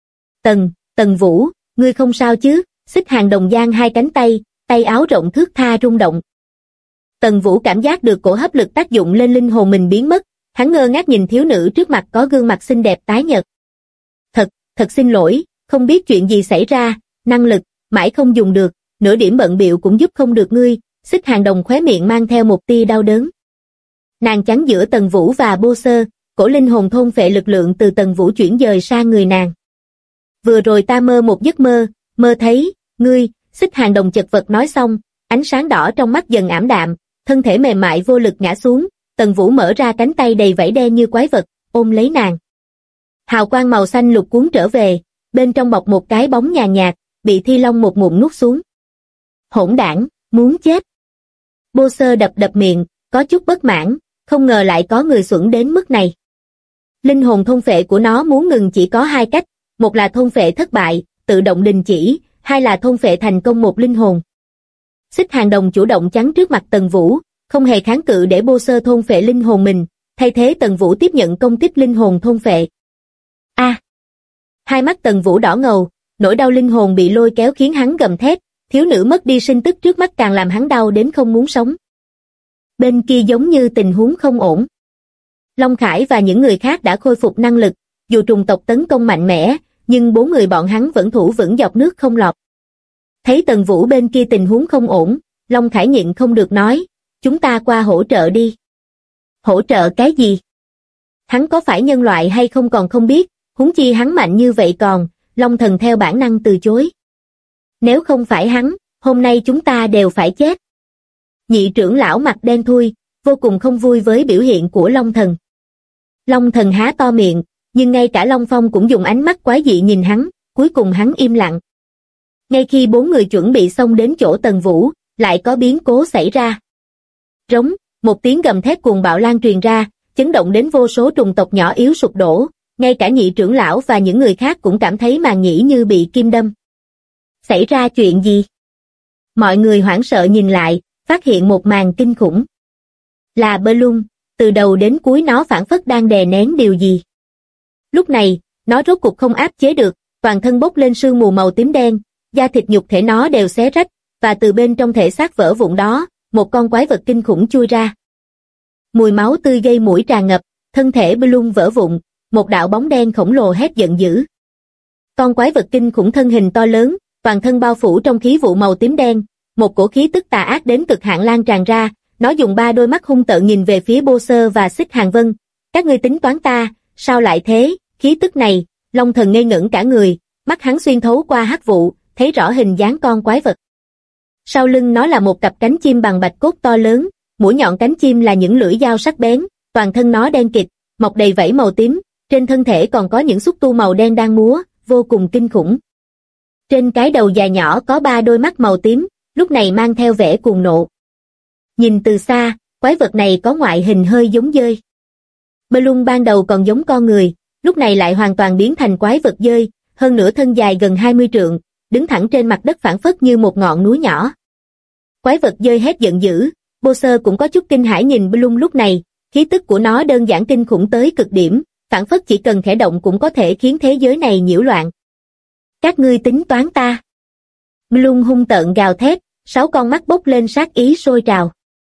Tần Vũ, ngươi không sao chứ? Xích Hàng Đồng giang hai cánh tay, tay áo rộng thướt tha rung động. Tần Vũ cảm giác được cổ hấp lực tác dụng lên linh hồn mình biến mất, hắn ngơ ngác nhìn thiếu nữ trước mặt có gương mặt xinh đẹp tái nhợt. Thật xin lỗi, không biết chuyện gì xảy ra, năng lực, mãi không dùng được, nửa điểm bận bịu cũng giúp không được ngươi. Xích Hàng Đồng khóe miệng mang theo một tia đau đớn. Nàng chắn giữa Tần Vũ và Bô Sơ, cổ linh hồn thôn phệ lực lượng từ Tần Vũ chuyển dời sang người nàng. Vừa rồi ta mơ một giấc mơ, mơ thấy, ngươi, Xích Hàng Đồng chật vật nói xong, ánh sáng đỏ trong mắt dần ảm đạm, thân thể mềm mại vô lực ngã xuống, Tần Vũ mở ra cánh tay đầy vảy đen như quái vật, ôm lấy nàng. Hào quang màu xanh lục cuốn trở về, bên trong bọc một cái bóng nhàn nhạt, bị Thi Long một ngụm nuốt xuống. Hỗn đảng, muốn chết. Bô Sơ đập miệng, có chút bất mãn, không ngờ lại có người xuẩn đến mức này. Linh hồn thôn phệ của nó muốn ngừng chỉ có hai cách, một là thôn phệ thất bại, tự động đình chỉ, hai là thôn phệ thành công một linh hồn. Xích Hàng Đồng chủ động chắn trước mặt Tần Vũ, không hề kháng cự để Bô Sơ thôn phệ linh hồn mình, thay thế Tần Vũ tiếp nhận công kích linh hồn thôn phệ. Hai mắt Tần Vũ đỏ ngầu, nỗi đau linh hồn bị lôi kéo khiến hắn gầm thét, thiếu nữ mất đi sinh tức trước mắt càng làm hắn đau đến không muốn sống. Bên kia giống như tình huống không ổn. Long Khải và những người khác đã khôi phục năng lực, dù trùng tộc tấn công mạnh mẽ, nhưng 4 người bọn hắn vẫn thủ vững dọc nước không lọt. Thấy Tần Vũ bên kia tình huống không ổn, Long Khải nhịn không được nói, chúng ta qua hỗ trợ đi. Hỗ trợ cái gì? Hắn có phải nhân loại hay không còn không biết, huống chi hắn mạnh như vậy còn, Long Thần theo bản năng từ chối. Nếu không phải hắn, hôm nay chúng ta đều phải chết. Nhị trưởng lão mặt đen thui, vô cùng không vui với biểu hiện của Long Thần. Long Thần há to miệng, nhưng ngay cả Long Phong cũng dùng ánh mắt quái dị nhìn hắn, cuối cùng hắn im lặng. Ngay khi 4 người chuẩn bị xông đến chỗ Tần Vũ, lại có biến cố xảy ra. Rống, một tiếng gầm thét cuồng bạo lan truyền ra, chấn động đến vô số trùng tộc nhỏ yếu sụp đổ, ngay cả nhị trưởng lão và những người khác cũng cảm thấy màng nhĩ như bị kim đâm. Xảy ra chuyện gì? Mọi người hoảng sợ nhìn lại, phát hiện một màn kinh khủng. Là Bloom, từ đầu đến cuối nó phảng phất đang đè nén điều gì. Lúc này, nó rốt cục không áp chế được, toàn thân bốc lên sương mù màu tím đen, da thịt nhục thể nó đều xé rách, và từ bên trong thể xác vỡ vụn đó, một con quái vật kinh khủng chui ra. Mùi máu tươi gây mũi tràn ngập, thân thể Bloom vỡ vụn, một đạo bóng đen khổng lồ hét giận dữ. Con quái vật kinh khủng thân hình to lớn, toàn thân bao phủ trong khí vụ màu tím đen, một cổ khí tức tà ác đến cực hạn lan tràn ra, Nó dùng 3 đôi mắt hung tợn nhìn về phía Bô-sơ và Xích Hàng Vân. Các ngươi tính toán ta, sao lại thế? Khí tức này, Long Thần ngây ngẩn cả người, mắt hắn xuyên thấu qua hắc vụ, thấy rõ hình dáng con quái vật. Sau lưng nó là một cặp cánh chim bằng bạch cốt to lớn, mũi nhọn cánh chim là những lưỡi dao sắc bén, toàn thân nó đen kịt, mọc đầy vảy màu tím, trên thân thể còn có những xúc tu màu đen đang múa, vô cùng kinh khủng. Trên cái đầu dài nhỏ có 3 đôi mắt màu tím, lúc này mang theo vẻ cuồng nộ. Nhìn từ xa, quái vật này có ngoại hình hơi giống dơi. Balloon ban đầu còn giống con người, lúc này lại hoàn toàn biến thành quái vật dơi, hơn nữa thân dài gần 20 trượng, đứng thẳng trên mặt đất phảng phất như một ngọn núi nhỏ. Quái vật dơi hét giận dữ, Bô-sơ cũng có chút kinh hãi nhìn Balloon lúc này, khí tức của nó đơn giản kinh khủng tới cực điểm, phảng phất chỉ cần khẽ động cũng có thể khiến thế giới này nhiễu loạn. Các ngươi tính toán ta. Balloon hung tợn gào thét, 6 con mắt bốc lên sát ý sôi trào.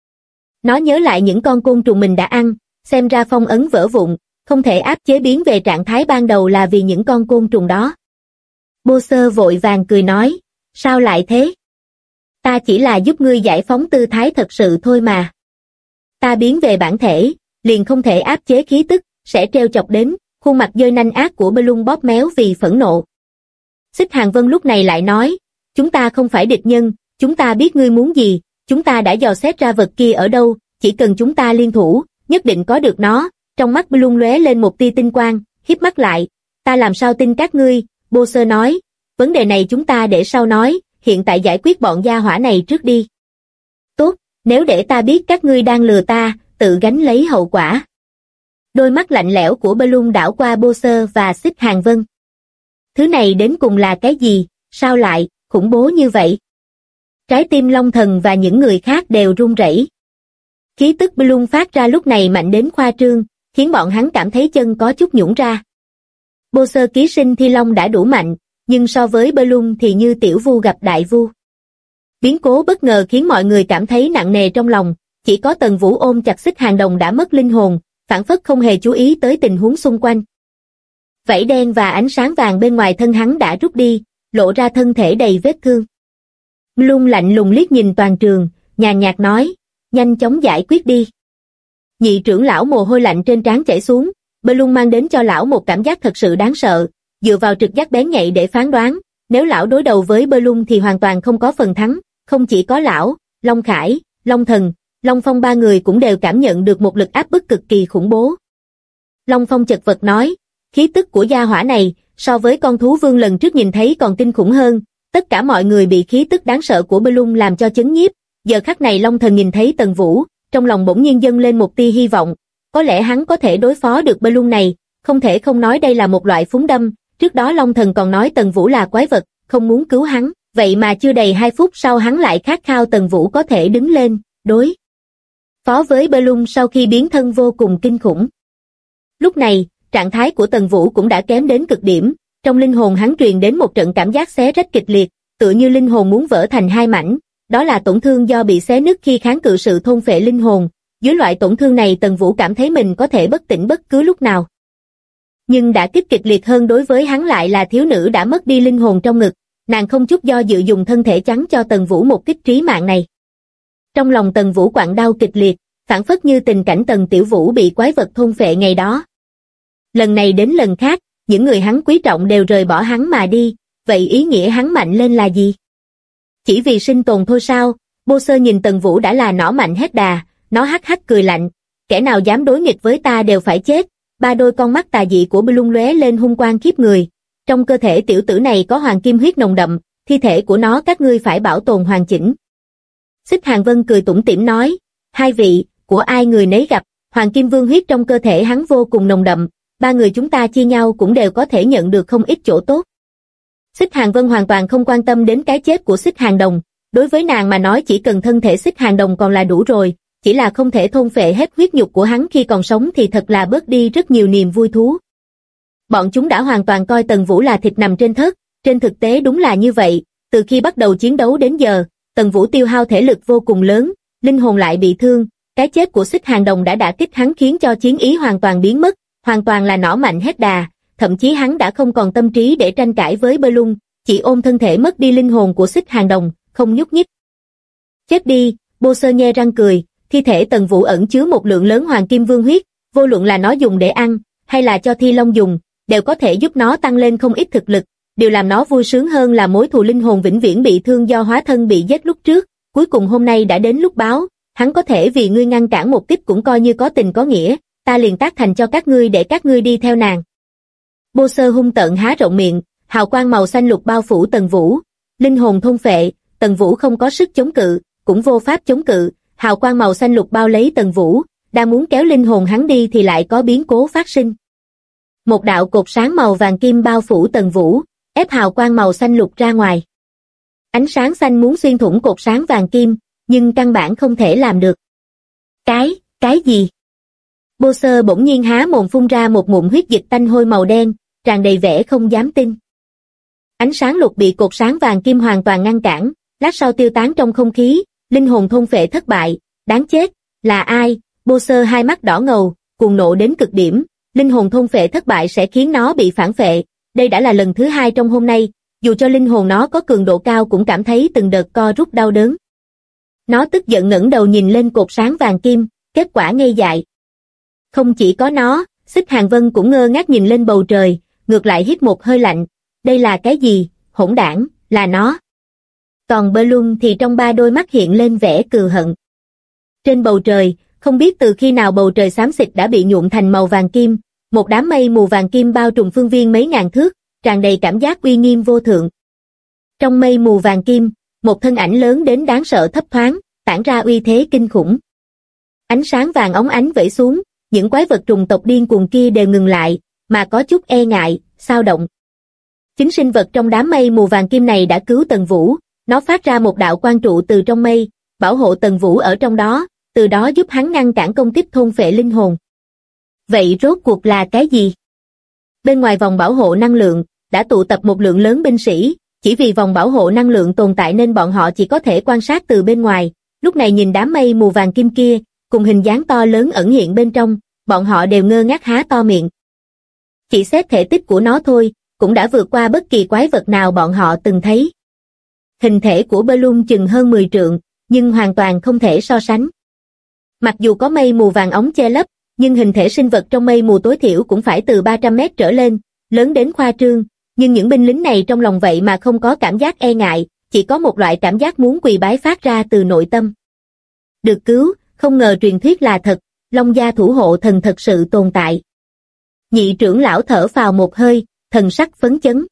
Nó nhớ lại những con côn trùng mình đã ăn, xem ra phong ấn vỡ vụn, không thể áp chế biến về trạng thái ban đầu là vì những con côn trùng đó. Bô-sơ vội vàng cười nói, sao lại thế? Ta chỉ là giúp ngươi giải phóng tư thái thật sự thôi mà. Ta biến về bản thể, liền không thể áp chế khí tức, sẽ trêu chọc đến, khuôn mặt dơi nanh ác của Balloon bóp méo vì phẫn nộ. Xích Hàng Vân lúc này lại nói, chúng ta không phải địch nhân, chúng ta biết ngươi muốn gì, chúng ta đã dò xét ra vật kia ở đâu, chỉ cần chúng ta liên thủ, nhất định có được nó. Trong mắt Balloon lóe lên một tia tinh quang, híp mắt lại, ta làm sao tin các ngươi, Bô-sơ nói, vấn đề này chúng ta để sau nói, hiện tại giải quyết bọn gia hỏa này trước đi. Tốt, nếu để ta biết các ngươi đang lừa ta, tự gánh lấy hậu quả. Đôi mắt lạnh lẽo của Balloon đảo qua Bô-sơ và Xích Hàng Vân. Thứ này đến cùng là cái gì, sao lại, khủng bố như vậy? Trái tim Long Thần và những người khác đều run rẩy. Khí tức Balloon phát ra lúc này mạnh đến khoa trương, khiến bọn hắn cảm thấy chân có chút nhũn ra. Bô-sơ ký sinh Thi Long đã đủ mạnh, nhưng so với Balloon thì như tiểu vu gặp đại vu. Biến cố bất ngờ khiến mọi người cảm thấy nặng nề trong lòng, chỉ có Tần Vũ ôm chặt Xích Hàng Đồng đã mất linh hồn, phảng phất không hề chú ý tới tình huống xung quanh. Vảy đen và ánh sáng vàng bên ngoài thân hắn đã rút đi, lộ ra thân thể đầy vết thương. Balloon lạnh lùng liếc nhìn toàn trường, nhàn nhạt nói, nhanh chóng giải quyết đi. Nhị trưởng lão mồ hôi lạnh trên trán chảy xuống, Balloon mang đến cho lão một cảm giác thật sự đáng sợ, dựa vào trực giác bén nhạy để phán đoán, nếu lão đối đầu với Balloon thì hoàn toàn không có phần thắng, không chỉ có lão, Long Khải, Long Thần, Long Phong 3 người cũng đều cảm nhận được một lực áp bức cực kỳ khủng bố. Long Phong chật vật nói, khí tức của gia hỏa này, so với con thú vương lần trước nhìn thấy còn kinh khủng hơn, tất cả mọi người bị khí tức đáng sợ của Balloon làm cho chấn nhiếp, giờ khắc này Long Thần nhìn thấy Tần Vũ, trong lòng bỗng nhiên dâng lên một tia hy vọng, có lẽ hắn có thể đối phó được Balloon này, không thể không nói đây là một loại phúng đâm, trước đó Long Thần còn nói Tần Vũ là quái vật, không muốn cứu hắn, vậy mà chưa đầy 2 phút sau hắn lại khát khao Tần Vũ có thể đứng lên, đối phó với Balloon sau khi biến thân vô cùng kinh khủng. Lúc này, trạng thái của Tần Vũ cũng đã kém đến cực điểm, trong linh hồn hắn truyền đến một trận cảm giác xé rách kịch liệt, tựa như linh hồn muốn vỡ thành 2 mảnh, đó là tổn thương do bị xé nứt khi kháng cự sự thôn phệ linh hồn, dưới loại tổn thương này Tần Vũ cảm thấy mình có thể bất tỉnh bất cứ lúc nào. Nhưng đã kích kịch liệt hơn đối với hắn lại là thiếu nữ đã mất đi linh hồn trong ngực, nàng không chút do dự dùng thân thể chắn cho Tần Vũ một kích trí mạng này. Trong lòng Tần Vũ quặn đau kịch liệt, phảng phất như tình cảnh Tần Tiểu Vũ bị quái vật thôn phệ ngày đó. Lần này đến lần khác, những người hắn quý trọng đều rời bỏ hắn mà đi, vậy ý nghĩa hắn mạnh lên là gì? Chỉ vì sinh tồn thôi sao? Bô-sơ nhìn Tần Vũ đã là nỏ mạnh hết đà, nó hắc hắc cười lạnh, kẻ nào dám đối nghịch với ta đều phải chết. 3 đôi con mắt tà dị của Balloon lóe lên hung quang khiếp người, trong cơ thể tiểu tử này có hoàng kim huyết nồng đậm, thi thể của nó các ngươi phải bảo tồn hoàn chỉnh. Xích Hàng Vân cười tủm tỉm nói, 2 vị, của ai người nấy gặp, hoàng kim vương huyết trong cơ thể hắn vô cùng nồng đậm, 3 người chúng ta chia nhau cũng đều có thể nhận được không ít chỗ tốt. Xích Hàng Vân hoàn toàn không quan tâm đến cái chết của Xích Hàng Đồng, đối với nàng mà nói chỉ cần thân thể Xích Hàng Đồng còn là đủ rồi, chỉ là không thể thôn phệ hết huyết nhục của hắn khi còn sống thì thật là bớt đi rất nhiều niềm vui thú. Bọn chúng đã hoàn toàn coi Tần Vũ là thịt nằm trên thớt, trên thực tế đúng là như vậy, từ khi bắt đầu chiến đấu đến giờ, Tần Vũ tiêu hao thể lực vô cùng lớn, linh hồn lại bị thương, cái chết của Xích Hàng Đồng đã đả kích hắn khiến cho chiến ý hoàn toàn biến mất, hoàn toàn là nỏ mạnh hết đà, thậm chí hắn đã không còn tâm trí để tranh cãi với Balloon, chỉ ôm thân thể mất đi linh hồn của Xích Hàng Đồng, không nhúc nhích. Chết đi, Bô-sơ nhe răng cười, thi thể Tần Vũ ẩn chứa một lượng lớn hoàng kim vương huyết, vô luận là nó dùng để ăn, hay là cho Thi Long dùng, đều có thể giúp nó tăng lên không ít thực lực. Điều làm nó vui sướng hơn là mối thù linh hồn vĩnh viễn bị thương do hóa thân bị giết lúc trước, cuối cùng hôm nay đã đến lúc báo, hắn có thể vì ngươi ngăn cản một tiếp cũng coi như có tình có nghĩa, ta liền tác thành cho các ngươi để các ngươi đi theo nàng. Bô Sơ hung tợn há rộng miệng, hào quang màu xanh lục bao phủ Tần Vũ, linh hồn thôn phệ, Tần Vũ không có sức chống cự, cũng vô pháp chống cự, hào quang màu xanh lục bao lấy Tần Vũ, đang muốn kéo linh hồn hắn đi thì lại có biến cố phát sinh. Một đạo cột sáng màu vàng kim bao phủ Tần Vũ, ép hào quang màu xanh lục ra ngoài. Ánh sáng xanh muốn xuyên thủng cột sáng vàng kim, nhưng căn bản không thể làm được. Cái gì? Bô Sơ bỗng nhiên há mồm phun ra một ngụm huyết dịch tanh hôi màu đen, tràn đầy vẻ không dám tin. Ánh sáng lục bị cột sáng vàng kim hoàn toàn ngăn cản, lát sau tiêu tán trong không khí, linh hồn thôn phệ thất bại, đáng chết, là ai? Bô Sơ hai mắt đỏ ngầu, cuồng nộ đến cực điểm, linh hồn thôn phệ thất bại sẽ khiến nó bị phản phệ, đây đã là lần thứ 2 trong hôm nay, dù cho linh hồn nó có cường độ cao cũng cảm thấy từng đợt co rút đau đớn. Nó tức giận ngẩng đầu nhìn lên cột sáng vàng kim, kết quả ngây dại. Không chỉ có nó, Xích Hàng Vân cũng ngơ ngác nhìn lên bầu trời, ngược lại hít một hơi lạnh, đây là cái gì, hỗn đảng, là nó. Còn Bellum thì trong ba đôi mắt hiện lên vẻ cừu hận. Trên bầu trời, không biết từ khi nào bầu trời xám xịt đã bị nhuộm thành màu vàng kim, một đám mây mù vàng kim bao trùm phương viên mấy ngàn thước, tràn đầy cảm giác uy nghiêm vô thượng. Trong mây mù vàng kim, một thân ảnh lớn đến đáng sợ thấp thoáng, tản ra uy thế kinh khủng. Ánh sáng vàng óng ánh vẩy xuống, những quái vật trùng tộc điên cuồng kia đều ngừng lại, mà có chút e ngại, xao động. Chính sinh vật trong đám mây mù vàng kim này đã cứu Tần Vũ, nó phát ra một đạo quang trụ từ trong mây, bảo hộ Tần Vũ ở trong đó, từ đó giúp hắn ngăn cản công kích thôn phệ linh hồn. Vậy rốt cuộc là cái gì? Bên ngoài vòng bảo hộ năng lượng, đã tụ tập một lượng lớn binh sĩ, chỉ vì vòng bảo hộ năng lượng tồn tại nên bọn họ chỉ có thể quan sát từ bên ngoài, lúc này nhìn đám mây mù vàng kim kia, cùng hình dáng to lớn ẩn hiện bên trong, bọn họ đều ngơ ngác há to miệng. Chỉ xét thể tích của nó thôi, cũng đã vượt qua bất kỳ quái vật nào bọn họ từng thấy. Hình thể của Bellum chừng hơn 10 trượng, nhưng hoàn toàn không thể so sánh. Mặc dù có mây mù vàng óng che lấp, nhưng hình thể sinh vật trong mây mù tối thiểu cũng phải từ 300 mét trở lên, lớn đến khoa trương, nhưng những binh lính này trong lòng vậy mà không có cảm giác e ngại, chỉ có một loại cảm giác muốn quỳ bái phát ra từ nội tâm. Được cứu, không ngờ truyền thuyết là thật, Long gia thủ hộ thần thật sự tồn tại. Nhị trưởng lão thở phào một hơi, thần sắc phấn chấn.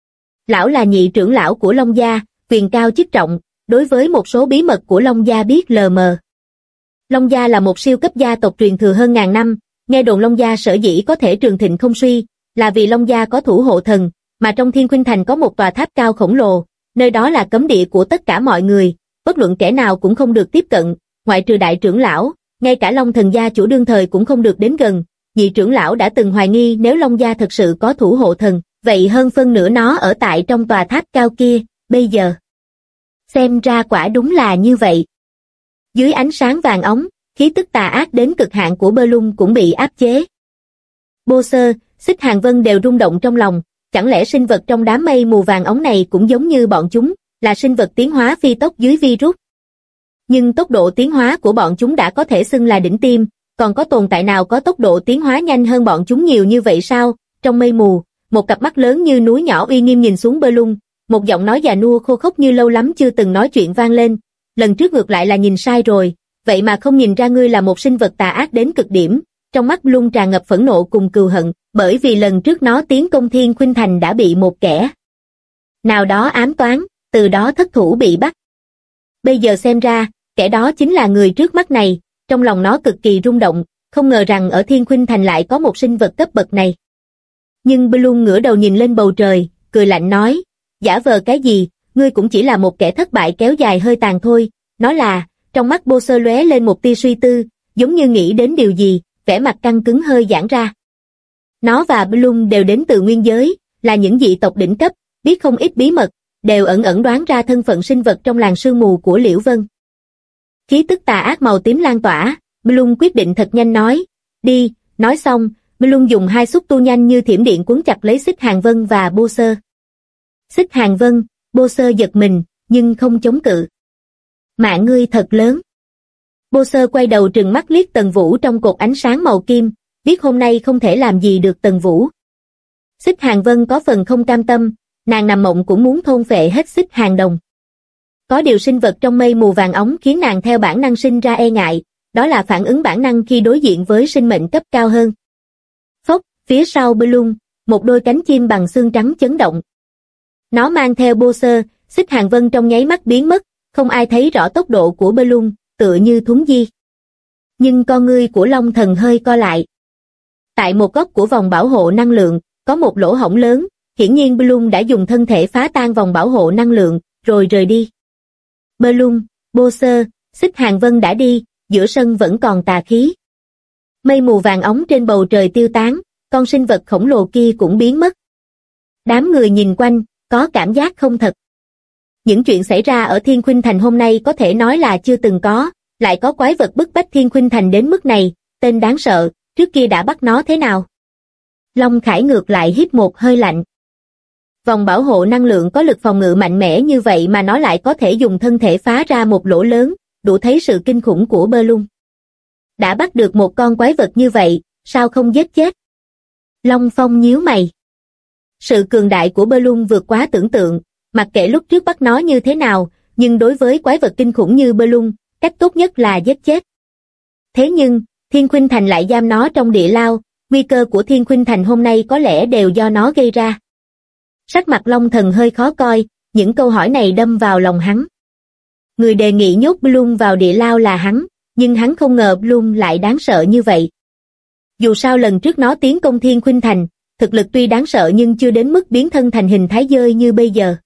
Lão là nhị trưởng lão của Long gia, quyền cao chức trọng, đối với một số bí mật của Long gia biết lờ mờ. Long gia là một siêu cấp gia tộc truyền thừa hơn ngàn năm, nghe đồn Long gia sở dĩ có thể trường thịnh không suy, là vì Long gia có thủ hộ thần, mà trong Thiên Khuynh Thành có một tòa tháp cao khổng lồ, nơi đó là cấm địa của tất cả mọi người, bất luận kẻ nào cũng không được tiếp cận, ngoại trừ đại trưởng lão, ngay cả Long thần gia chủ đương thời cũng không được đến gần. Nhị trưởng lão đã từng hoài nghi nếu Long gia thật sự có thủ hộ thần, vậy hơn phân nửa nó ở tại trong tòa tháp cao kia, bây giờ. Xem ra quả đúng là như vậy. Dưới ánh sáng vàng óng, khí tức tà ác đến cực hạn của Bellum cũng bị áp chế. Bô Sơ, Xích Hàng Vân đều rung động trong lòng, chẳng lẽ sinh vật trong đám mây mù vàng óng này cũng giống như bọn chúng, là sinh vật tiến hóa phi tốc dưới virus. Nhưng tốc độ tiến hóa của bọn chúng đã có thể xưng là đỉnh tiêm, còn có tồn tại nào có tốc độ tiến hóa nhanh hơn bọn chúng nhiều như vậy sao? Trong mây mù, một cặp mắt lớn như núi nhỏ uy nghiêm nhìn xuống Bellum, một giọng nói già nua khô khốc như lâu lắm chưa từng nói chuyện vang lên. Lần trước ngược lại là nhìn sai rồi, vậy mà không nhìn ra ngươi là một sinh vật tà ác đến cực điểm. Trong mắt Bellum tràn ngập phẫn nộ cùng cừu hận, bởi vì lần trước nó tiến công Thiên Khuynh Thành đã bị một kẻ nào đó ám toán, từ đó thất thủ bị bắt. Bây giờ xem ra, kẻ đó chính là người trước mắt này, trong lòng nó cực kỳ rung động, không ngờ rằng ở Thiên Khuynh Thành lại có một sinh vật cấp bậc này. Nhưng Bellum ngửa đầu nhìn lên bầu trời, cười lạnh nói, giả vờ cái gì, ngươi cũng chỉ là một kẻ thất bại kéo dài hơi tàn thôi. Nó là, trong mắt Bô Sơ lóe lên một tia suy tư, giống như nghĩ đến điều gì, vẻ mặt căng cứng hơi giãn ra. Nó và Bellum đều đến từ nguyên giới, là những dị tộc đỉnh cấp, biết không ít bí mật, đều ẩn ẩn đoán ra thân phận sinh vật trong làng sương mù của Liễu Vân. Khí tức tà ác màu tím lan tỏa, Bellum quyết định thật nhanh nói, đi, nói xong, Bellum dùng hai xúc tu nhanh như thiểm điện cuốn chặt lấy Xích Hàng Vân và Bô Sơ. Xích Hàng Vân, Bô Sơ giật mình, nhưng không chống cự. Mạng ngươi thật lớn. Bô Sơ quay đầu trừng mắt liếc Tần Vũ trong cột ánh sáng màu kim, biết hôm nay không thể làm gì được Tần Vũ. Xích Hàng Vân có phần không cam tâm, nàng nằm mộng cũng muốn thôn phệ hết Xích Hàng Đồng. Có điều sinh vật trong mây mù vàng óng khiến nàng theo bản năng sinh ra e ngại, đó là phản ứng bản năng khi đối diện với sinh mệnh cấp cao hơn. Phốc, phía sau Bloom, một đôi cánh chim bằng xương trắng chấn động. Nó mang theo Bô Sơ, Xích Hàng Vân trong nháy mắt biến mất, không ai thấy rõ tốc độ của Bloom, tựa như thuấn di. Nhưng con ngươi của Long Thần hơi co lại. Tại một góc của vòng bảo hộ năng lượng, có một lỗ hổng lớn, hiển nhiên Bloom đã dùng thân thể phá tan vòng bảo hộ năng lượng, rồi rời đi. Bloom, Bô Sơ, Xích Hàng Vân đã đi, giữa sân vẫn còn tà khí. Mây mù vàng óng trên bầu trời tiêu tán, con sinh vật khổng lồ kia cũng biến mất. Đám người nhìn quanh, có cảm giác không thật. Những chuyện xảy ra ở Thiên Khuynh Thành hôm nay có thể nói là chưa từng có, lại có quái vật bức bách Thiên Khuynh Thành đến mức này, tên đáng sợ, trước kia đã bắt nó thế nào? Long Khải ngược lại hít một hơi lạnh. Vòng bảo hộ năng lượng có lực phòng ngự mạnh mẽ như vậy mà nó lại có thể dùng thân thể phá ra một lỗ lớn, đủ thấy sự kinh khủng của Bloom. Đã bắt được một con quái vật như vậy, sao không giết chết? Long Phong nhíu mày. Sự cường đại của Bloom vượt quá tưởng tượng, mặc kệ lúc trước bắt nó như thế nào, nhưng đối với quái vật kinh khủng như Bloom, cách tốt nhất là giết chết. Thế nhưng, Thiên Khuynh Thành lại giam nó trong địa lao, nguy cơ của Thiên Khuynh Thành hôm nay có lẽ đều do nó gây ra. Sắc mặt Long Thần hơi khó coi, những câu hỏi này đâm vào lòng hắn. Người đề nghị nhốt Bloom vào địa lao là hắn, nhưng hắn không ngờ Bloom lại đáng sợ như vậy. Dù sao lần trước nó tiến công Thiên Khuynh Thành, thực lực tuy đáng sợ nhưng chưa đến mức biến thân thành hình thái dơi như bây giờ.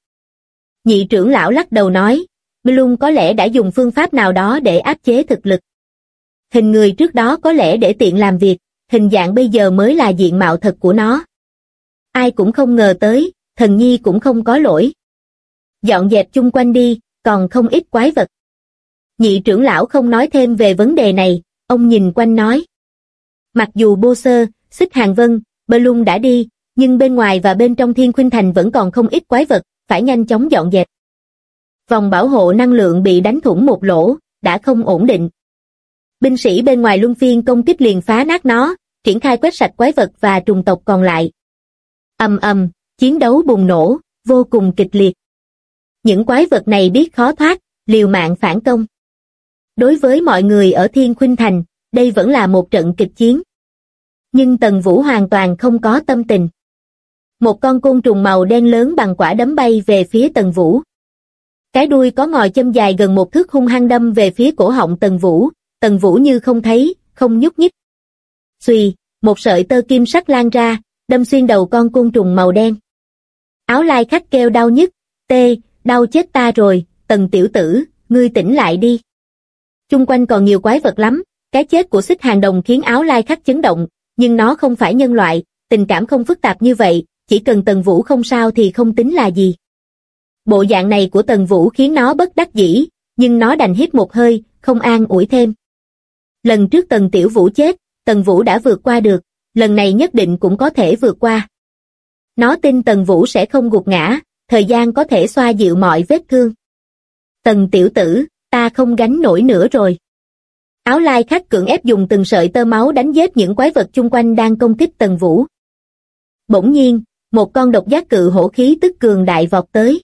Nhị trưởng lão lắc đầu nói, Bloom có lẽ đã dùng phương pháp nào đó để áp chế thực lực. Hình người trước đó có lẽ để tiện làm việc, hình dạng bây giờ mới là diện mạo thật của nó. Ai cũng không ngờ tới, Thần Nhi cũng không có lỗi. Dọn dẹp chung quanh đi, còn không ít quái vật. Nhị trưởng lão không nói thêm về vấn đề này, ông nhìn quanh nói. Mặc dù Bô Sơ, Xích Hàng Vân, Bloom đã đi, nhưng bên ngoài và bên trong Thiên Khuynh Thành vẫn còn không ít quái vật, phải nhanh chóng dọn dẹp. Vòng bảo hộ năng lượng bị đánh thủng một lỗ, đã không ổn định. Binh sĩ bên ngoài luân phiên công kích liền phá nát nó, triển khai quét sạch quái vật và trùng tộc còn lại. Ầm ầm, chiến đấu bùng nổ, vô cùng kịch liệt. Những quái vật này biết khó thoát, liều mạng phản công. Đối với mọi người ở Thiên Khuynh Thành, đây vẫn là một trận kịch chiến. Nhưng Tần Vũ hoàn toàn không có tâm tình. Một con côn trùng màu đen lớn bằng quả đấm bay về phía Tần Vũ. Cái đuôi có ngòi châm dài gần một thước hung hăng đâm về phía cổ họng Tần Vũ như không thấy, không nhúc nhích. Xùy, một sợi tơ kim sắc lan ra, đâm xuyên đầu con côn trùng màu đen. Áo lai khách kêu đau nhức, đau chết ta rồi, Tần tiểu tử, ngươi tỉnh lại đi. Chung quanh còn nhiều quái vật lắm, cái chết của Xích Hàng Đồng khiến áo lai khách chấn động, nhưng nó không phải nhân loại, tình cảm không phức tạp như vậy, chỉ cần Tần Vũ không sao thì không tính là gì. Bộ dạng này của Tần Vũ khiến nó bất đắc dĩ, nhưng nó đành hít một hơi, không an ủi thêm. Lần trước Tần Tiểu Vũ chết, Tần Vũ đã vượt qua được, lần này nhất định cũng có thể vượt qua. Nó tin Tần Vũ sẽ không gục ngã, thời gian có thể xoa dịu mọi vết thương. Tần tiểu tử, ta không gánh nổi nữa rồi. Áo lai khách cưỡng ép dùng từng sợi tơ máu đánh giết những quái vật chung quanh đang công kích Tần Vũ. Bỗng nhiên, một con độc giác cự hổ khí tức cường đại vọt tới.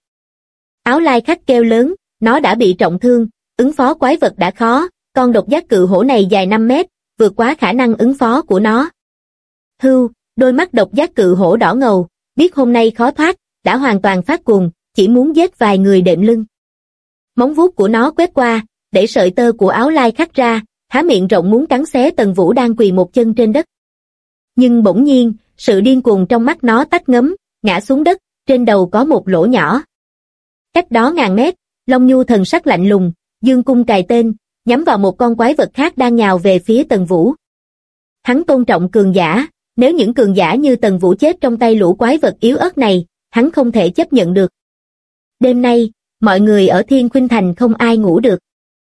Áo lai khách kêu lớn, nó đã bị trọng thương, ứng phó quái vật đã khó, con độc giác cự hổ này dài 5 mét, vượt quá khả năng ứng phó của nó. Hưu, đôi mắt độc giác cự hổ đỏ ngầu, biết hôm nay khó thoát, đã hoàn toàn phát cuồng, chỉ muốn giết vài người đệm lưng. Móng vuốt của nó quét qua, để sợi tơ của áo lai khách ra, há miệng rộng muốn cắn xé Tần Vũ đang quỳ một chân trên đất. Nhưng bỗng nhiên, sự điên cuồng trong mắt nó tắt ngấm, ngã xuống đất, trên đầu có một lỗ nhỏ. Cách đó ngàn mét, Long Nhu thần sắc lạnh lùng, dương cung cài tên, nhắm vào một con quái vật khác đang nhào về phía Tần Vũ. Hắn tôn trọng cường giả, nếu những cường giả như Tần Vũ chết trong tay lũ quái vật yếu ớt này, hắn không thể chấp nhận được. Đêm nay, mọi người ở Thiên Khuynh Thành không ai ngủ được.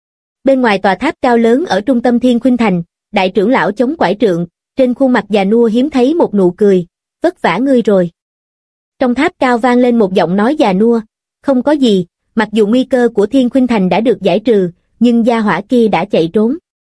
Bên ngoài tòa tháp cao lớn ở trung tâm Thiên Khuynh Thành, đại trưởng lão chống quải trượng, trên khuôn mặt già nua hiếm thấy một nụ cười, vất vả ngươi rồi. Trong tháp cao vang lên một giọng nói già nua, không có gì, mặc dù nguy cơ của Thiên Khuynh Thành đã được giải trừ, nhưng gia hỏa kia đã chạy trốn.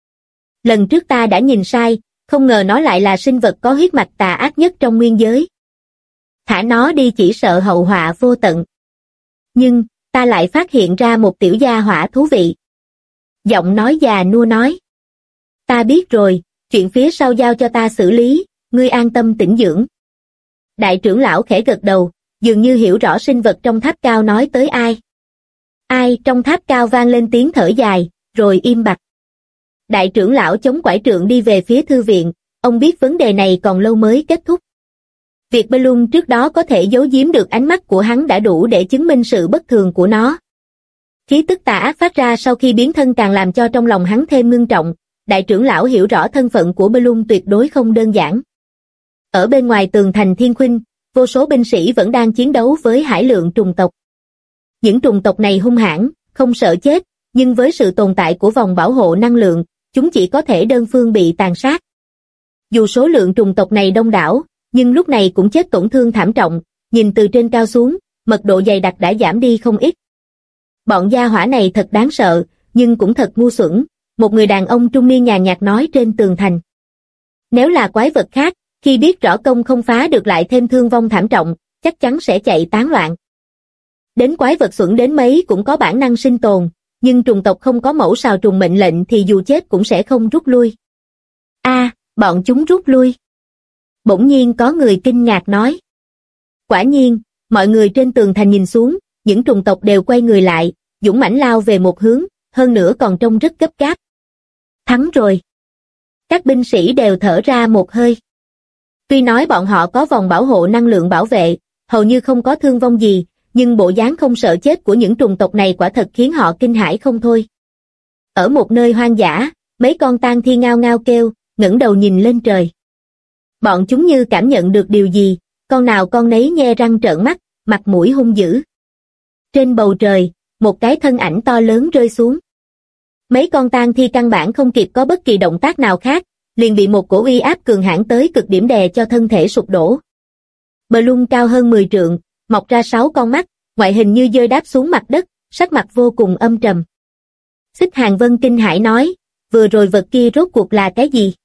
Lần trước ta đã nhìn sai, không ngờ nó lại là sinh vật có huyết mạch tà ác nhất trong nguyên giới. Thả nó đi chỉ sợ hậu họa vô tận. Nhưng, ta lại phát hiện ra một tiểu gia hỏa thú vị. Giọng nói già nua nói. Ta biết rồi, chuyện phía sau giao cho ta xử lý, ngươi an tâm tĩnh dưỡng. Đại trưởng lão khẽ gật đầu, dường như hiểu rõ sinh vật trong tháp cao nói tới ai. Ai trong tháp cao vang lên tiếng thở dài, rồi im bặt. Đại trưởng lão chống quải trượng đi về phía thư viện, ông biết vấn đề này còn lâu mới kết thúc. Việc Bellum trước đó có thể giấu giếm được ánh mắt của hắn đã đủ để chứng minh sự bất thường của nó. Khí tức tà ác phát ra sau khi biến thân càng làm cho trong lòng hắn thêm ngưng trọng, đại trưởng lão hiểu rõ thân phận của Bellum tuyệt đối không đơn giản. Ở bên ngoài tường thành Thiên Khuynh, vô số binh sĩ vẫn đang chiến đấu với hải lượng trùng tộc. Những trùng tộc này hung hãn, không sợ chết, nhưng với sự tồn tại của vòng bảo hộ năng lượng, chúng chỉ có thể đơn phương bị tàn sát. Dù số lượng trùng tộc này đông đảo, nhưng lúc này cũng chết tổn thương thảm trọng, nhìn từ trên cao xuống, mật độ dày đặc đã giảm đi không ít. Bọn gia hỏa này thật đáng sợ, nhưng cũng thật ngu xuẩn, một người đàn ông trung niên nhàn nhạt nói trên tường thành. Nếu là quái vật khác, khi biết rõ công không phá được lại thêm thương vong thảm trọng, chắc chắn sẽ chạy tán loạn. Đến quái vật xuẩn đến mấy cũng có bản năng sinh tồn, nhưng trùng tộc không có mẫu sào trùng mệnh lệnh thì dù chết cũng sẽ không rút lui. Bọn chúng rút lui. Bỗng nhiên có người kinh ngạc nói. Quả nhiên, mọi người trên tường thành nhìn xuống, những trùng tộc đều quay người lại, dũng mãnh lao về một hướng, hơn nữa còn trông rất gấp gáp. Thắng rồi. Các binh sĩ đều thở ra một hơi. Tuy nói bọn họ có vòng bảo hộ năng lượng bảo vệ, hầu như không có thương vong gì, nhưng bộ dáng không sợ chết của những trùng tộc này quả thật khiến họ kinh hãi không thôi. Ở một nơi hoang dã, mấy con tang thi ngao ngao kêu, ngẩng đầu nhìn lên trời. Bọn chúng như cảm nhận được điều gì, con nào con nấy nhe răng trợn mắt, mặt mũi hung dữ. Trên bầu trời, một cái thân ảnh to lớn rơi xuống. Mấy con tang thi căn bản không kịp có bất kỳ động tác nào khác, liền bị một cổ uy áp cường hãn tới cực điểm đè cho thân thể sụp đổ. Bellum cao hơn 10 trượng, mọc ra 6 con mắt, ngoại hình như dơi đáp xuống mặt đất, sắc mặt vô cùng âm trầm. Xích Hàng Vân kinh hãi nói, vừa rồi vật kia rốt cuộc là cái gì?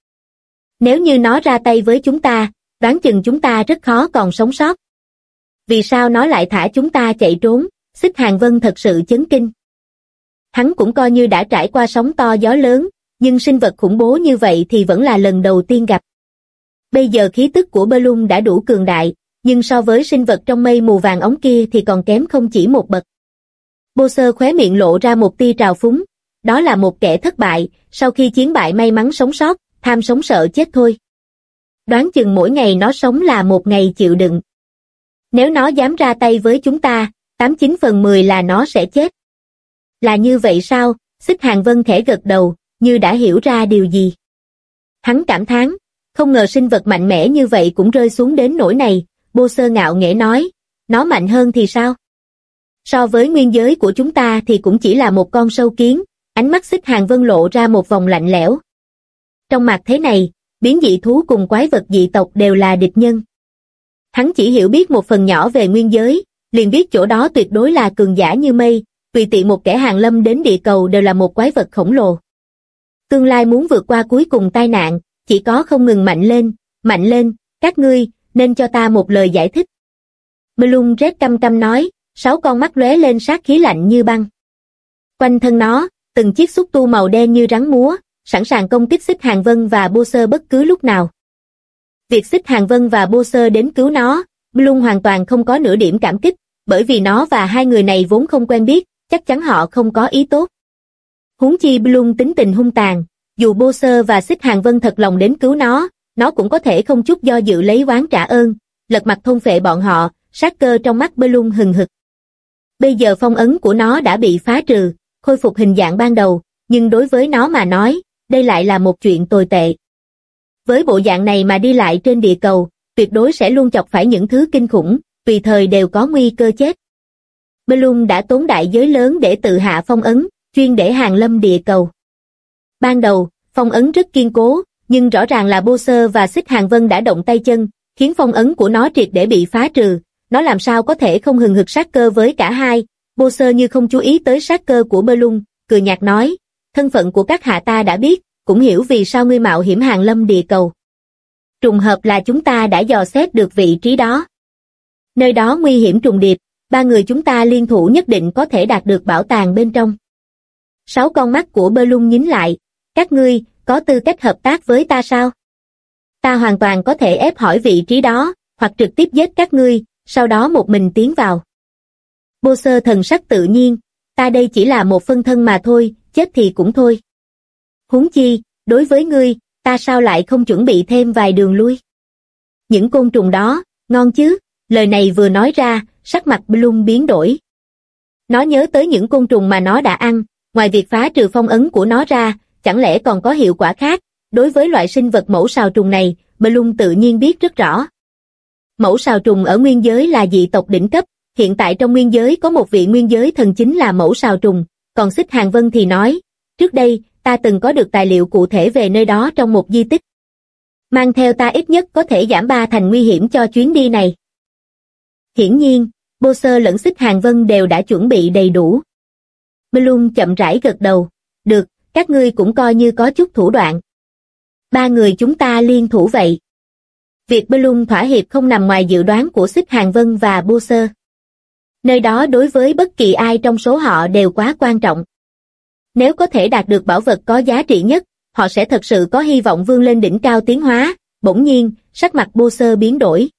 Nếu như nó ra tay với chúng ta, đoán chừng chúng ta rất khó còn sống sót. Vì sao nó lại thả chúng ta chạy trốn? Xích Hàng Vân thật sự chấn kinh. Hắn cũng coi như đã trải qua sóng to gió lớn, nhưng sinh vật khủng bố như vậy thì vẫn là lần đầu tiên gặp. Bây giờ khí tức của Bellum đã đủ cường đại, nhưng so với sinh vật trong mây mù vàng ống kia thì còn kém không chỉ một bậc. Bô-sơ khóe miệng lộ ra một tia trào phúng, đó là một kẻ thất bại, sau khi chiến bại may mắn sống sót, tham sống sợ chết thôi. Đoán chừng mỗi ngày nó sống là một ngày chịu đựng. Nếu nó dám ra tay với chúng ta, 89 phần 10 là nó sẽ chết. Là như vậy sao? Xích Hàng Vân khẽ gật đầu, như đã hiểu ra điều gì. Hắn cảm thán, không ngờ sinh vật mạnh mẽ như vậy cũng rơi xuống đến nỗi này. Bô-sơ ngạo nghễ nói, nó mạnh hơn thì sao? So với nguyên giới của chúng ta thì cũng chỉ là một con sâu kiến. Ánh mắt Xích Hàng Vân lộ ra một vòng lạnh lẽo. Trong mặt thế này, biến dị thú cùng quái vật dị tộc đều là địch nhân. Hắn chỉ hiểu biết một phần nhỏ về nguyên giới, liền biết chỗ đó tuyệt đối là cường giả như mây, tùy tiện một kẻ hàng lâm đến địa cầu đều là một quái vật khổng lồ. Tương lai muốn vượt qua cuối cùng tai nạn, chỉ có không ngừng mạnh lên, các ngươi, nên cho ta một lời giải thích. Bellum rét căm căm nói, 6 con mắt lóe lên sát khí lạnh như băng. Quanh thân nó, từng chiếc xúc tu màu đen như rắn múa, sẵn sàng công kích Xích Hàng Vân và Bô-sơ bất cứ lúc nào. Việc Xích Hàng Vân và Bô-sơ đến cứu nó, Bellum hoàn toàn không có nửa điểm cảm kích, bởi vì nó và hai người này vốn không quen biết, chắc chắn họ không có ý tốt. Huống chi Bellum tính tình hung tàn, dù Bô-sơ và Xích Hàng Vân thật lòng đến cứu nó cũng có thể không chút do dự lấy oán trả ơn, lật mặt thôn phệ bọn họ, sát cơ trong mắt Bellum hừng hực. Bây giờ phong ấn của nó đã bị phá trừ, khôi phục hình dạng ban đầu, nhưng đối với nó mà nói, đây lại là một chuyện tồi tệ. Với bộ dạng này mà đi lại trên địa cầu, tuyệt đối sẽ luôn chọc phải những thứ kinh khủng, tùy thời đều có nguy cơ chết. Bellum đã tốn đại giới lớn để tự hạ phong ấn, chuyên để hàng lâm địa cầu. Ban đầu, phong ấn rất kiên cố, nhưng rõ ràng là Bô-sơ và Xích Hàng Vân đã động tay chân, khiến phong ấn của nó triệt để bị phá trừ, nó làm sao có thể không hừng hực sát cơ với cả hai. Bô-sơ như không chú ý tới sát cơ của Bellum, cười nhạt nói, thân phận của các hạ ta đã biết, cũng hiểu vì sao ngươi mạo hiểm hàng lâm địa cầu. Trùng hợp là chúng ta đã dò xét được vị trí đó. Nơi đó nguy hiểm trùng điệp, 3 người chúng ta liên thủ nhất định có thể đạt được bảo tàng bên trong. 6 con mắt của Bloom nhíu lại, các ngươi có tư cách hợp tác với ta sao? Ta hoàn toàn có thể ép hỏi vị trí đó, hoặc trực tiếp giết các ngươi, sau đó một mình tiến vào. Bowser thần sắc tự nhiên, ta đây chỉ là một phân thân mà thôi, chết thì cũng thôi. Huống chi, đối với ngươi, ta sao lại không chuẩn bị thêm vài đường lui? Những côn trùng đó, ngon chứ? Lời này vừa nói ra, sắc mặt Bloom biến đổi. Nó nhớ tới những côn trùng mà nó đã ăn, ngoài việc phá trừ phong ấn của nó ra, chẳng lẽ còn có hiệu quả khác? Đối với loại sinh vật mẫu sào trùng này, Bloom tự nhiên biết rất rõ. Mẫu sào trùng ở nguyên giới là dị tộc đỉnh cấp, hiện tại trong nguyên giới có một vị nguyên giới thần chính là mẫu sào trùng, còn Xích Hàng Vân thì nói, trước đây, ta từng có được tài liệu cụ thể về nơi đó trong một di tích. Mang theo ta ít nhất có thể giảm 3 thành nguy hiểm cho chuyến đi này. Hiển nhiên, Bowser lẫn Xích Hàng Vân đều đã chuẩn bị đầy đủ. Bloom chậm rãi gật đầu, được, các ngươi cũng coi như có chút thủ đoạn. 3 người chúng ta liên thủ vậy. Việc Bloom thỏa hiệp không nằm ngoài dự đoán của Xích Hàng Vân và Bowser. Nơi đó đối với bất kỳ ai trong số họ đều quá quan trọng. Nếu có thể đạt được bảo vật có giá trị nhất, họ sẽ thật sự có hy vọng vươn lên đỉnh cao tiến hóa. Bỗng nhiên, sắc mặt Bowser biến đổi.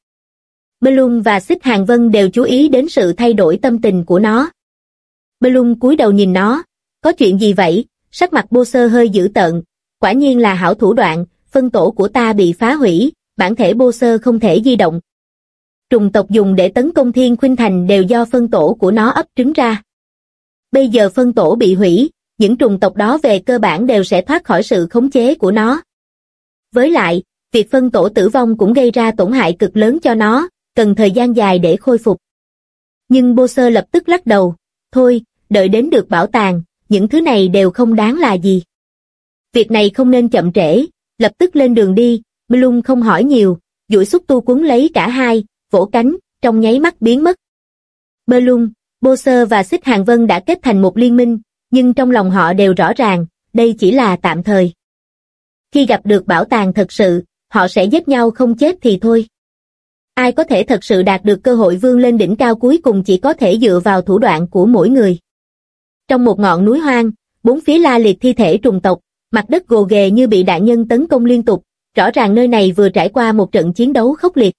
Bloom và Xích Hàng Vân đều chú ý đến sự thay đổi tâm tình của nó. Bloom cúi đầu nhìn nó, có chuyện gì vậy? Sắc mặt Bowser hơi dữ tợn, quả nhiên là hảo thủ đoạn, phân tổ của ta bị phá hủy, bản thể Bowser không thể di động. Trùng tộc dùng để tấn công Thiên Khuynh Thành đều do phân tổ của nó ấp trứng ra. Bây giờ phân tổ bị hủy, những trùng tộc đó về cơ bản đều sẽ thoát khỏi sự khống chế của nó. Với lại, việc phân tổ tử vong cũng gây ra tổn hại cực lớn cho nó, cần thời gian dài để khôi phục. Nhưng Bowser lập tức lắc đầu, thôi, đợi đến được bảo tàng, những thứ này đều không đáng là gì. Việc này không nên chậm trễ, lập tức lên đường đi. Bloom không hỏi nhiều, duỗi xúc tu cuốn lấy cả hai, vỗ cánh, trong nháy mắt biến mất. Bloom, Bowser và Xích Hàng Vân đã kết thành một liên minh, nhưng trong lòng họ đều rõ ràng, đây chỉ là tạm thời. Khi gặp được bảo tàng thật sự, họ sẽ giết nhau không chết thì thôi. Ai có thể thật sự đạt được cơ hội vươn lên đỉnh cao cuối cùng chỉ có thể dựa vào thủ đoạn của mỗi người. Trong một ngọn núi hoang, bốn phía la liệt thi thể trùng tộc, mặt đất gồ ghề như bị đại nhân tấn công liên tục, rõ ràng nơi này vừa trải qua một trận chiến đấu khốc liệt.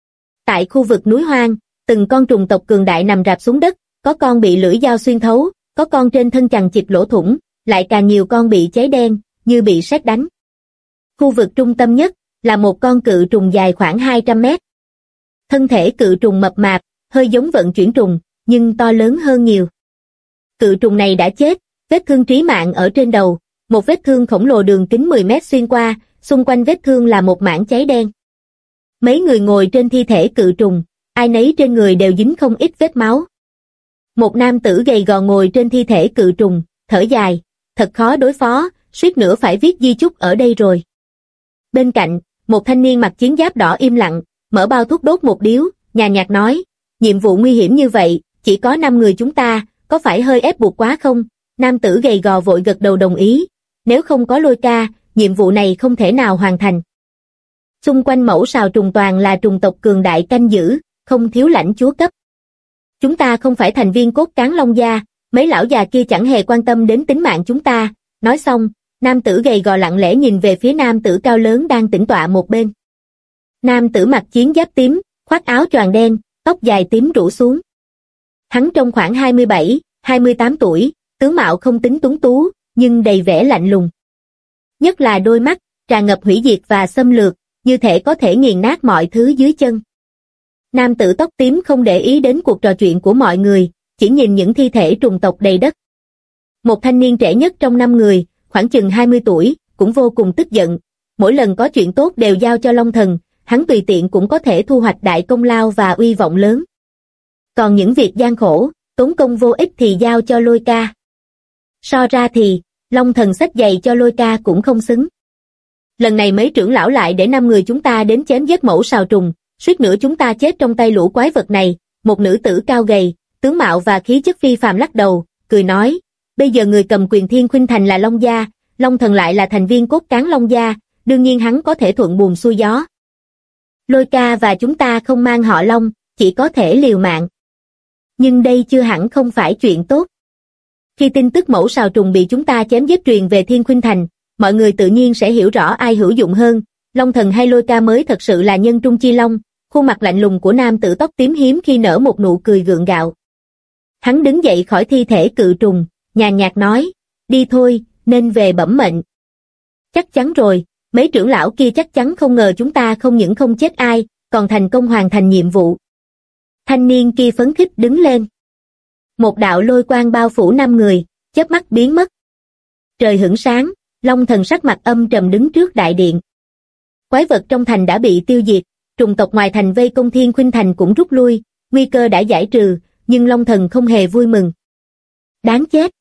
Tại khu vực núi hoang, từng con trùng tộc cường đại nằm rạp xuống đất, có con bị lưỡi dao xuyên thấu, có con trên thân chằng chịt lỗ thủng, lại càng nhiều con bị cháy đen, như bị sét đánh. Khu vực trung tâm nhất là một con cự trùng dài khoảng 200 mét. Thân thể cự trùng mập mạp, hơi giống vận chuyển trùng, nhưng to lớn hơn nhiều. Cự trùng này đã chết, vết thương trí mạng ở trên đầu, một vết thương khổng lồ đường kính 10 mét xuyên qua, xung quanh vết thương là một mảng cháy đen. Mấy người ngồi trên thi thể cự trùng, ai nấy trên người đều dính không ít vết máu. Một nam tử gầy gò ngồi trên thi thể cự trùng, thở dài, thật khó đối phó, suýt nữa phải viết di chúc ở đây rồi. Bên cạnh, một thanh niên mặc chiến giáp đỏ im lặng, mở bao thuốc đốt một điếu, nhàn nhạt nói, nhiệm vụ nguy hiểm như vậy, chỉ có 5 người chúng ta, có phải hơi ép buộc quá không? Nam tử gầy gò vội gật đầu đồng ý, nếu không có Lôi Ca, nhiệm vụ này không thể nào hoàn thành. Xung quanh mẫu sào trùng toàn là trùng tộc cường đại canh giữ, không thiếu lãnh chúa cấp. Chúng ta không phải thành viên cốt cán Long Gia, mấy lão già kia chẳng hề quan tâm đến tính mạng chúng ta. Nói xong, nam tử gầy gò lặng lẽ nhìn về phía nam tử cao lớn đang tĩnh tọa một bên. Nam tử mặc chiến giáp tím, khoác áo choàng đen, tóc dài tím rủ xuống. Hắn trông khoảng 27, 28 tuổi, tướng mạo không tính tuấn tú, nhưng đầy vẻ lạnh lùng. Nhất là đôi mắt, tràn ngập hủy diệt và xâm lược, như thể có thể nghiền nát mọi thứ dưới chân. Nam tử tóc tím không để ý đến cuộc trò chuyện của mọi người, chỉ nhìn những thi thể trùng tộc đầy đất. Một thanh niên trẻ nhất trong 5 người, khoảng chừng 20 tuổi, cũng vô cùng tức giận. Mỗi lần có chuyện tốt đều giao cho Long Thần, hắn tùy tiện cũng có thể thu hoạch đại công lao và uy vọng lớn. Còn những việc gian khổ, tốn công vô ích thì giao cho Lôi Ca. So ra thì, Long Thần xách giày cho Lôi Ca cũng không xứng. Lần này mấy trưởng lão lại để 5 người chúng ta đến chém giết mẫu sào trùng, suýt nữa chúng ta chết trong tay lũ quái vật này. Một nữ tử cao gầy, tướng mạo và khí chất phi phàm lắc đầu, cười nói, bây giờ người cầm quyền Thiên Khuynh Thành là Long Gia, Long Thần lại là thành viên cốt cán Long gia, đương nhiên hắn có thể thuận buồm xuôi gió. Lôi ca và chúng ta không mang họ Long, chỉ có thể liều mạng. Nhưng đây chưa hẳn không phải chuyện tốt. Khi tin tức mẫu sào trùng bị chúng ta chém giết truyền về Thiên Khuynh Thành, mọi người tự nhiên sẽ hiểu rõ ai hữu dụng hơn, Long Thần hay Lôi ca mới thật sự là nhân trung chi long. Khuôn mặt lạnh lùng của nam tử tóc tím hiếm khi nở một nụ cười gượng gạo. Hắn đứng dậy khỏi thi thể cự trùng, nhàn nhạt nói, đi thôi, nên về bẩm mệnh. Chắc chắn rồi, mấy trưởng lão kia chắc chắn không ngờ chúng ta không những không chết ai, còn thành công hoàn thành nhiệm vụ. Thanh niên kia phấn khích đứng lên. Một đạo lôi quang bao phủ 5 người, chớp mắt biến mất. Trời hửng sáng, Long Thần sắc mặt âm trầm đứng trước đại điện. Quái vật trong thành đã bị tiêu diệt, trùng tộc ngoài thành vây công Thiên Khuynh Thành cũng rút lui, nguy cơ đã giải trừ, nhưng Long Thần không hề vui mừng. Đáng chết!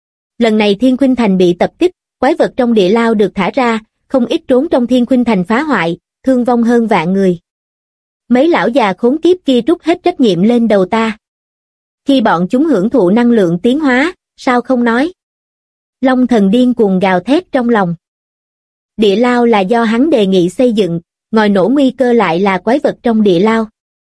Lần này Thiên Khuynh Thành bị tập kích, quái vật trong địa lao được thả ra, không ít trốn trong Thiên Khuynh Thành phá hoại, thương vong hơn vạn người. Mấy lão già khốn kiếp kia trút hết trách nhiệm lên đầu ta. Khi bọn chúng hưởng thụ năng lượng tiến hóa, sao không nói? Long Thần điên cuồng gào thét trong lòng. Địa lao là do hắn đề nghị xây dựng, ngòi nổ nguy cơ lại là quái vật trong địa lao.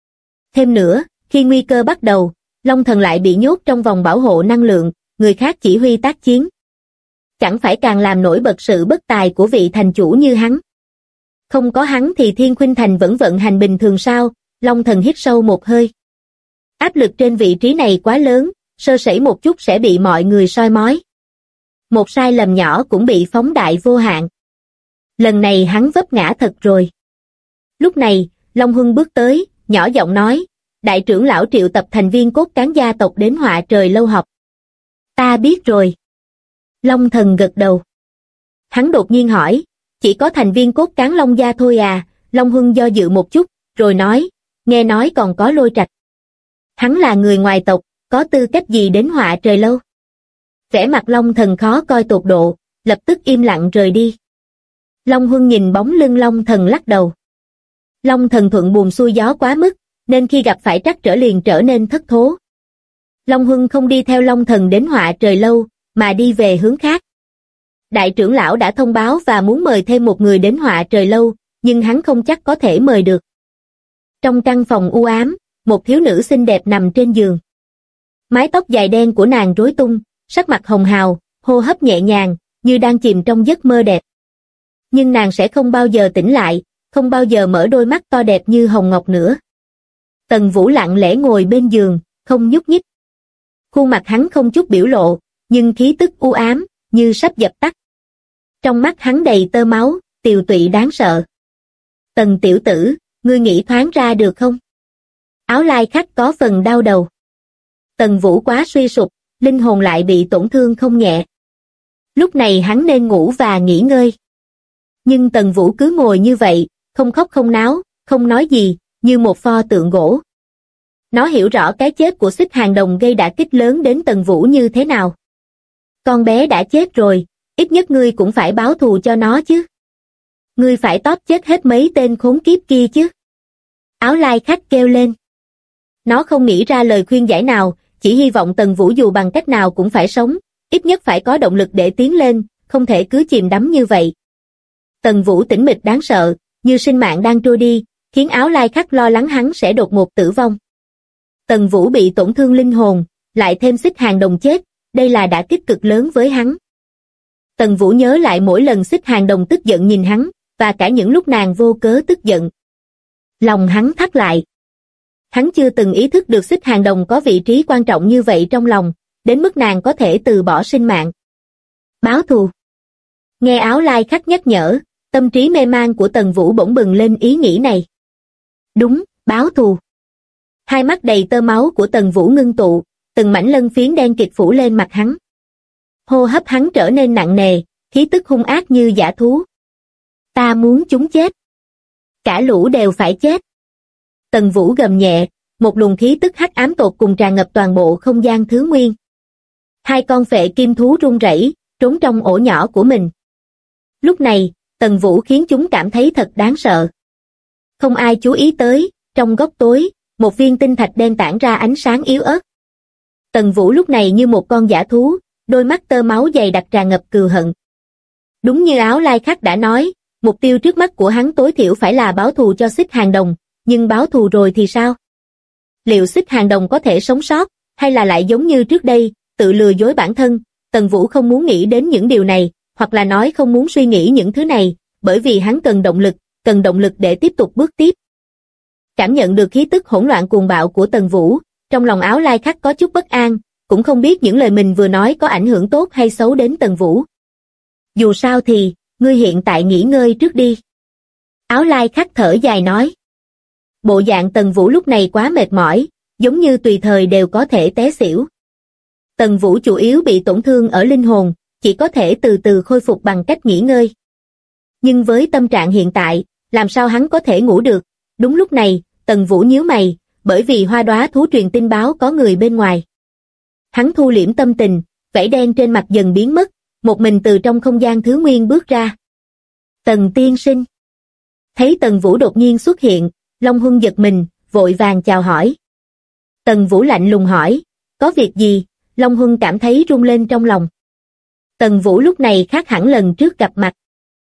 Thêm nữa, khi nguy cơ bắt đầu, Long Thần lại bị nhốt trong vòng bảo hộ năng lượng, người khác chỉ huy tác chiến. Chẳng phải càng làm nổi bật sự bất tài của vị thành chủ như hắn. Không có hắn thì Thiên Khuynh Thành vẫn vận hành bình thường sao? Long Thần hít sâu một hơi. Áp lực trên vị trí này quá lớn, sơ sẩy một chút sẽ bị mọi người soi mói. Một sai lầm nhỏ cũng bị phóng đại vô hạn. Lần này hắn vấp ngã thật rồi. Lúc này, Long Huân bước tới, nhỏ giọng nói, đại trưởng lão triệu tập thành viên cốt cán gia tộc đến Họa Trời Lâu họp. Ta biết rồi. Long Thần gật đầu. Hắn đột nhiên hỏi, chỉ có thành viên cốt cán Long gia thôi à? Long Huân do dự một chút, rồi nói, nghe nói còn có Lôi Trạch. Hắn là người ngoài tộc, có tư cách gì đến Họa Trời Lâu? Vẻ mặt Long Thần khó coi tột độ, lập tức im lặng rời đi. Long Huân nhìn bóng lưng Long Thần lắc đầu. Long Thần thuận buồm xuôi gió quá mức, nên khi gặp phải trắc trở liền trở nên thất thố. Long Huân không đi theo Long Thần đến Họa Trời Lâu, mà đi về hướng khác. Đại trưởng lão đã thông báo và muốn mời thêm một người đến Họa Trời Lâu, nhưng hắn không chắc có thể mời được. Trong căn phòng u ám, một thiếu nữ xinh đẹp nằm trên giường. Mái tóc dài đen của nàng rối tung, sắc mặt hồng hào, hô hấp nhẹ nhàng, như đang chìm trong giấc mơ đẹp. Nhưng nàng sẽ không bao giờ tỉnh lại, không bao giờ mở đôi mắt to đẹp như hồng ngọc nữa. Tần Vũ lặng lẽ ngồi bên giường, không nhúc nhích. Khuôn mặt hắn không chút biểu lộ, nhưng khí tức u ám, như sắp dập tắt. Trong mắt hắn đầy tơ máu, tiều tụy đáng sợ. Tần tiểu tử, ngươi nghĩ thoáng ra được không? Áo lai khách có phần đau đầu. Tần Vũ quá suy sụp, linh hồn lại bị tổn thương không nhẹ. Lúc này hắn nên ngủ và nghỉ ngơi. Nhưng Tần Vũ cứ ngồi như vậy, không khóc không náo, không nói gì, như một pho tượng gỗ. Nó hiểu rõ cái chết của Xích Hàng Đồng gây đả kích lớn đến Tần Vũ như thế nào. Con bé đã chết rồi, ít nhất ngươi cũng phải báo thù cho nó chứ. Ngươi phải tóp chết hết mấy tên khốn kiếp kia chứ. Áo lai khách kêu lên. Nó không nghĩ ra lời khuyên giải nào, chỉ hy vọng Tần Vũ dù bằng cách nào cũng phải sống, ít nhất phải có động lực để tiến lên, không thể cứ chìm đắm như vậy. Tần Vũ tĩnh mịch đáng sợ, như sinh mạng đang trôi đi, khiến áo lai khách lo lắng hắn sẽ đột ngột tử vong. Tần Vũ bị tổn thương linh hồn, lại thêm Xích Hàng Đồng chết, đây là đả kích cực lớn với hắn. Tần Vũ nhớ lại mỗi lần Xích Hàng Đồng tức giận nhìn hắn, và cả những lúc nàng vô cớ tức giận. Lòng hắn thắt lại. Hắn chưa từng ý thức được Xích Hàng Đồng có vị trí quan trọng như vậy trong lòng, đến mức nàng có thể từ bỏ sinh mạng. Báo thù. Nghe áo lai khách nhắc nhở, tâm trí mê man của Tần Vũ bỗng bừng lên ý nghĩ này. Đúng, báo thù. Hai mắt đầy tơ máu của Tần Vũ ngưng tụ, từng mảnh lân phiến đen kịt phủ lên mặt hắn. Hô hấp hắn trở nên nặng nề, khí tức hung ác như dã thú. Ta muốn chúng chết. Cả lũ đều phải chết. Tần Vũ gầm nhẹ, một luồng khí tức hắc ám tột cùng tràn ngập toàn bộ không gian thứ nguyên. Hai con phệ kim thú run rẩy, trốn trong ổ nhỏ của mình. Lúc này, Tần Vũ khiến chúng cảm thấy thật đáng sợ. Không ai chú ý tới, trong góc tối, một viên tinh thạch đen tản ra ánh sáng yếu ớt. Tần Vũ lúc này như một con dã thú, đôi mắt tơ máu dày đặc tràn ngập cừu hận. Đúng như Áo Lai Khắc đã nói, mục tiêu trước mắt của hắn tối thiểu phải là báo thù cho Xích Hàng Đồng, nhưng báo thù rồi thì sao? Liệu Xích Hàng Đồng có thể sống sót, hay là lại giống như trước đây, tự lừa dối bản thân? Tần Vũ không muốn nghĩ đến những điều này, hoặc là nói không muốn suy nghĩ những thứ này, bởi vì hắn cần động lực để tiếp tục bước tiếp. Cảm nhận được khí tức hỗn loạn cuồng bạo của Tần Vũ, trong lòng Áo Lai Khắc có chút bất an, cũng không biết những lời mình vừa nói có ảnh hưởng tốt hay xấu đến Tần Vũ. Dù sao thì, ngươi hiện tại nghỉ ngơi trước đi. Áo Lai Khắc thở dài nói. Bộ dạng Tần Vũ lúc này quá mệt mỏi, giống như tùy thời đều có thể té xỉu. Tần Vũ chủ yếu bị tổn thương ở linh hồn, chỉ có thể từ từ khôi phục bằng cách nghỉ ngơi. Nhưng với tâm trạng hiện tại, làm sao hắn có thể ngủ được? Đúng lúc này, Tần Vũ nhíu mày, bởi vì Hoa Đóa thú truyền tin báo có người bên ngoài. Hắn thu liễm tâm tình, vảy đen trên mặt dần biến mất, một mình từ trong không gian thứ nguyên bước ra. Tần tiên sinh. Thấy Tần Vũ đột nhiên xuất hiện, Long Huân giật mình, vội vàng chào hỏi. Tần Vũ lạnh lùng hỏi, có việc gì? Long Huân cảm thấy rung lên trong lòng. Tần Vũ lúc này khác hẳn lần trước gặp mặt.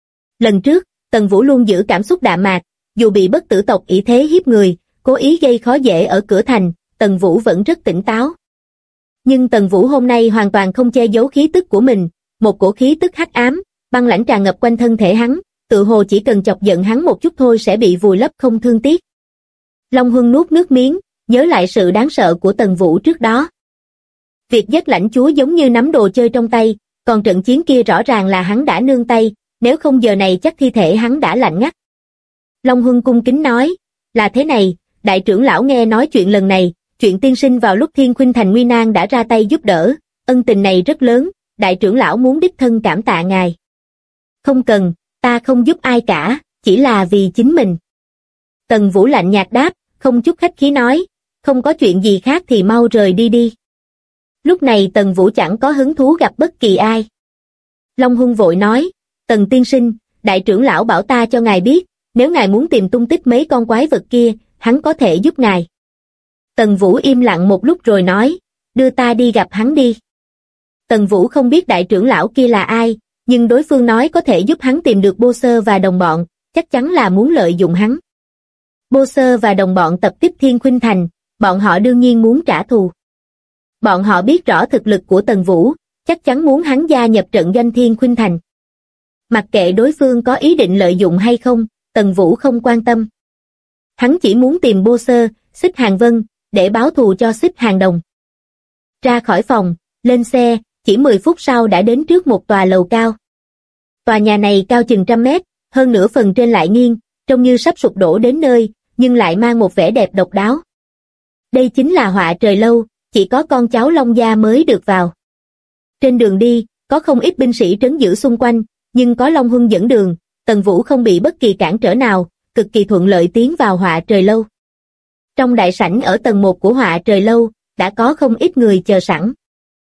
Lần trước, Tần Vũ luôn giữ cảm xúc đạm mạc, dù bị bất tử tộc ỷ thế hiếp người, cố ý gây khó dễ ở cửa thành, Tần Vũ vẫn rất tỉnh táo. Nhưng Tần Vũ hôm nay hoàn toàn không che giấu khí tức của mình, một cổ khí tức hắc ám, băng lãnh tràn ngập quanh thân thể hắn, tự hồ chỉ cần chọc giận hắn một chút thôi sẽ bị vùi lấp không thương tiếc. Long Huân nuốt nước miếng, nhớ lại sự đáng sợ của Tần Vũ trước đó. Việc giết lãnh chúa giống như nắm đồ chơi trong tay, còn trận chiến kia rõ ràng là hắn đã nương tay, nếu không giờ này chắc thi thể hắn đã lạnh ngắt. Long Huân cung kính nói, là thế này, đại trưởng lão nghe nói chuyện lần này, chuyện tiên sinh vào lúc Thiên Khuynh Thành nguy nan đã ra tay giúp đỡ, ân tình này rất lớn, đại trưởng lão muốn đích thân cảm tạ ngài. Không cần, ta không giúp ai cả, chỉ là vì chính mình. Tần Vũ lạnh nhạt đáp, không chút khách khí nói, không có chuyện gì khác thì mau rời đi đi. Lúc này Tần Vũ chẳng có hứng thú gặp bất kỳ ai. Long Huân vội nói, Tần tiên sinh, đại trưởng lão bảo ta cho ngài biết, nếu ngài muốn tìm tung tích mấy con quái vật kia, hắn có thể giúp ngài. Tần Vũ im lặng một lúc rồi nói, đưa ta đi gặp hắn đi. Tần Vũ không biết đại trưởng lão kia là ai, nhưng đối phương nói có thể giúp hắn tìm được Bô Sơ và đồng bọn, chắc chắn là muốn lợi dụng hắn. Bô Sơ và đồng bọn tập kích Thiên Khuynh Thành, bọn họ đương nhiên muốn trả thù. Bọn họ biết rõ thực lực của Tần Vũ, chắc chắn muốn hắn gia nhập trận doanh Thiên Khuynh Thành. Mặc kệ đối phương có ý định lợi dụng hay không, Tần Vũ không quan tâm. Hắn chỉ muốn tìm Bô Sơ, Xích Hàng Vân, để báo thù cho Xích Hàng Đồng. Ra khỏi phòng, lên xe, chỉ 10 phút sau đã đến trước một tòa lầu cao. Tòa nhà này cao chừng 100 mét, hơn nửa phần trên lại nghiêng, trông như sắp sụp đổ đến nơi, nhưng lại mang một vẻ đẹp độc đáo. Đây chính là Họa Trời Lâu, chỉ có con cháu Long Gia mới được vào. Trên đường đi, có không ít binh sĩ trấn giữ xung quanh, nhưng có Long Huân dẫn đường, Tần Vũ không bị bất kỳ cản trở nào, cực kỳ thuận lợi tiến vào Họa Trời Lâu. Trong đại sảnh ở tầng 1 của Họa Trời Lâu, đã có không ít người chờ sẵn.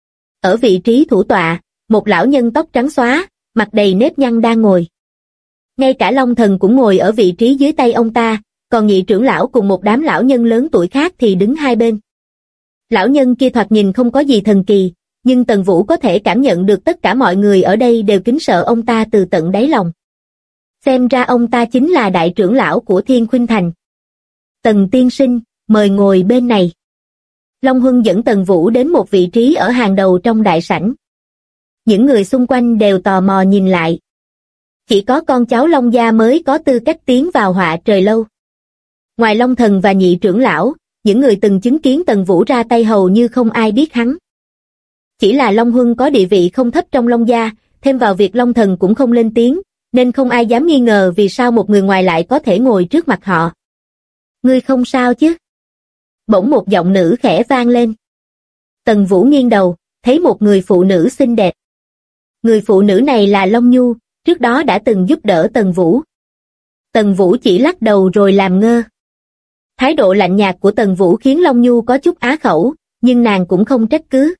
Ở vị trí thủ tọa, một lão nhân tóc trắng xóa, mặt đầy nếp nhăn đang ngồi. Ngay cả Long Thần cũng ngồi ở vị trí dưới tay ông ta, còn nhị trưởng lão cùng một đám lão nhân lớn tuổi khác thì đứng hai bên. Lão nhân kia thoạt nhìn không có gì thần kỳ, nhưng Tần Vũ có thể cảm nhận được tất cả mọi người ở đây đều kính sợ ông ta từ tận đáy lòng. Xem ra ông ta chính là đại trưởng lão của Thiên Khuynh Thành. Tần tiên sinh, mời ngồi bên này. Long Huân dẫn Tần Vũ đến một vị trí ở hàng đầu trong đại sảnh. Những người xung quanh đều tò mò nhìn lại. Chỉ có con cháu Long Gia mới có tư cách tiến vào Họa Trời Lâu. Ngoài Long Thần và nhị trưởng lão, những người từng chứng kiến Tần Vũ ra tay hầu như không ai biết hắn. Chỉ là Long Huân có địa vị không thấp trong Long Gia, thêm vào việc Long Thần cũng không lên tiếng, nên không ai dám nghi ngờ vì sao một người ngoài lại có thể ngồi trước mặt họ. Ngươi không sao chứ? Bỗng một giọng nữ khẽ vang lên. Tần Vũ nghiêng đầu, thấy một người phụ nữ xinh đẹp. Người phụ nữ này là Long Nhu, trước đó đã từng giúp đỡ Tần Vũ. Tần Vũ chỉ lắc đầu rồi làm ngơ. Thái độ lạnh nhạt của Tần Vũ khiến Long Nhu có chút á khẩu, nhưng nàng cũng không trách cứ.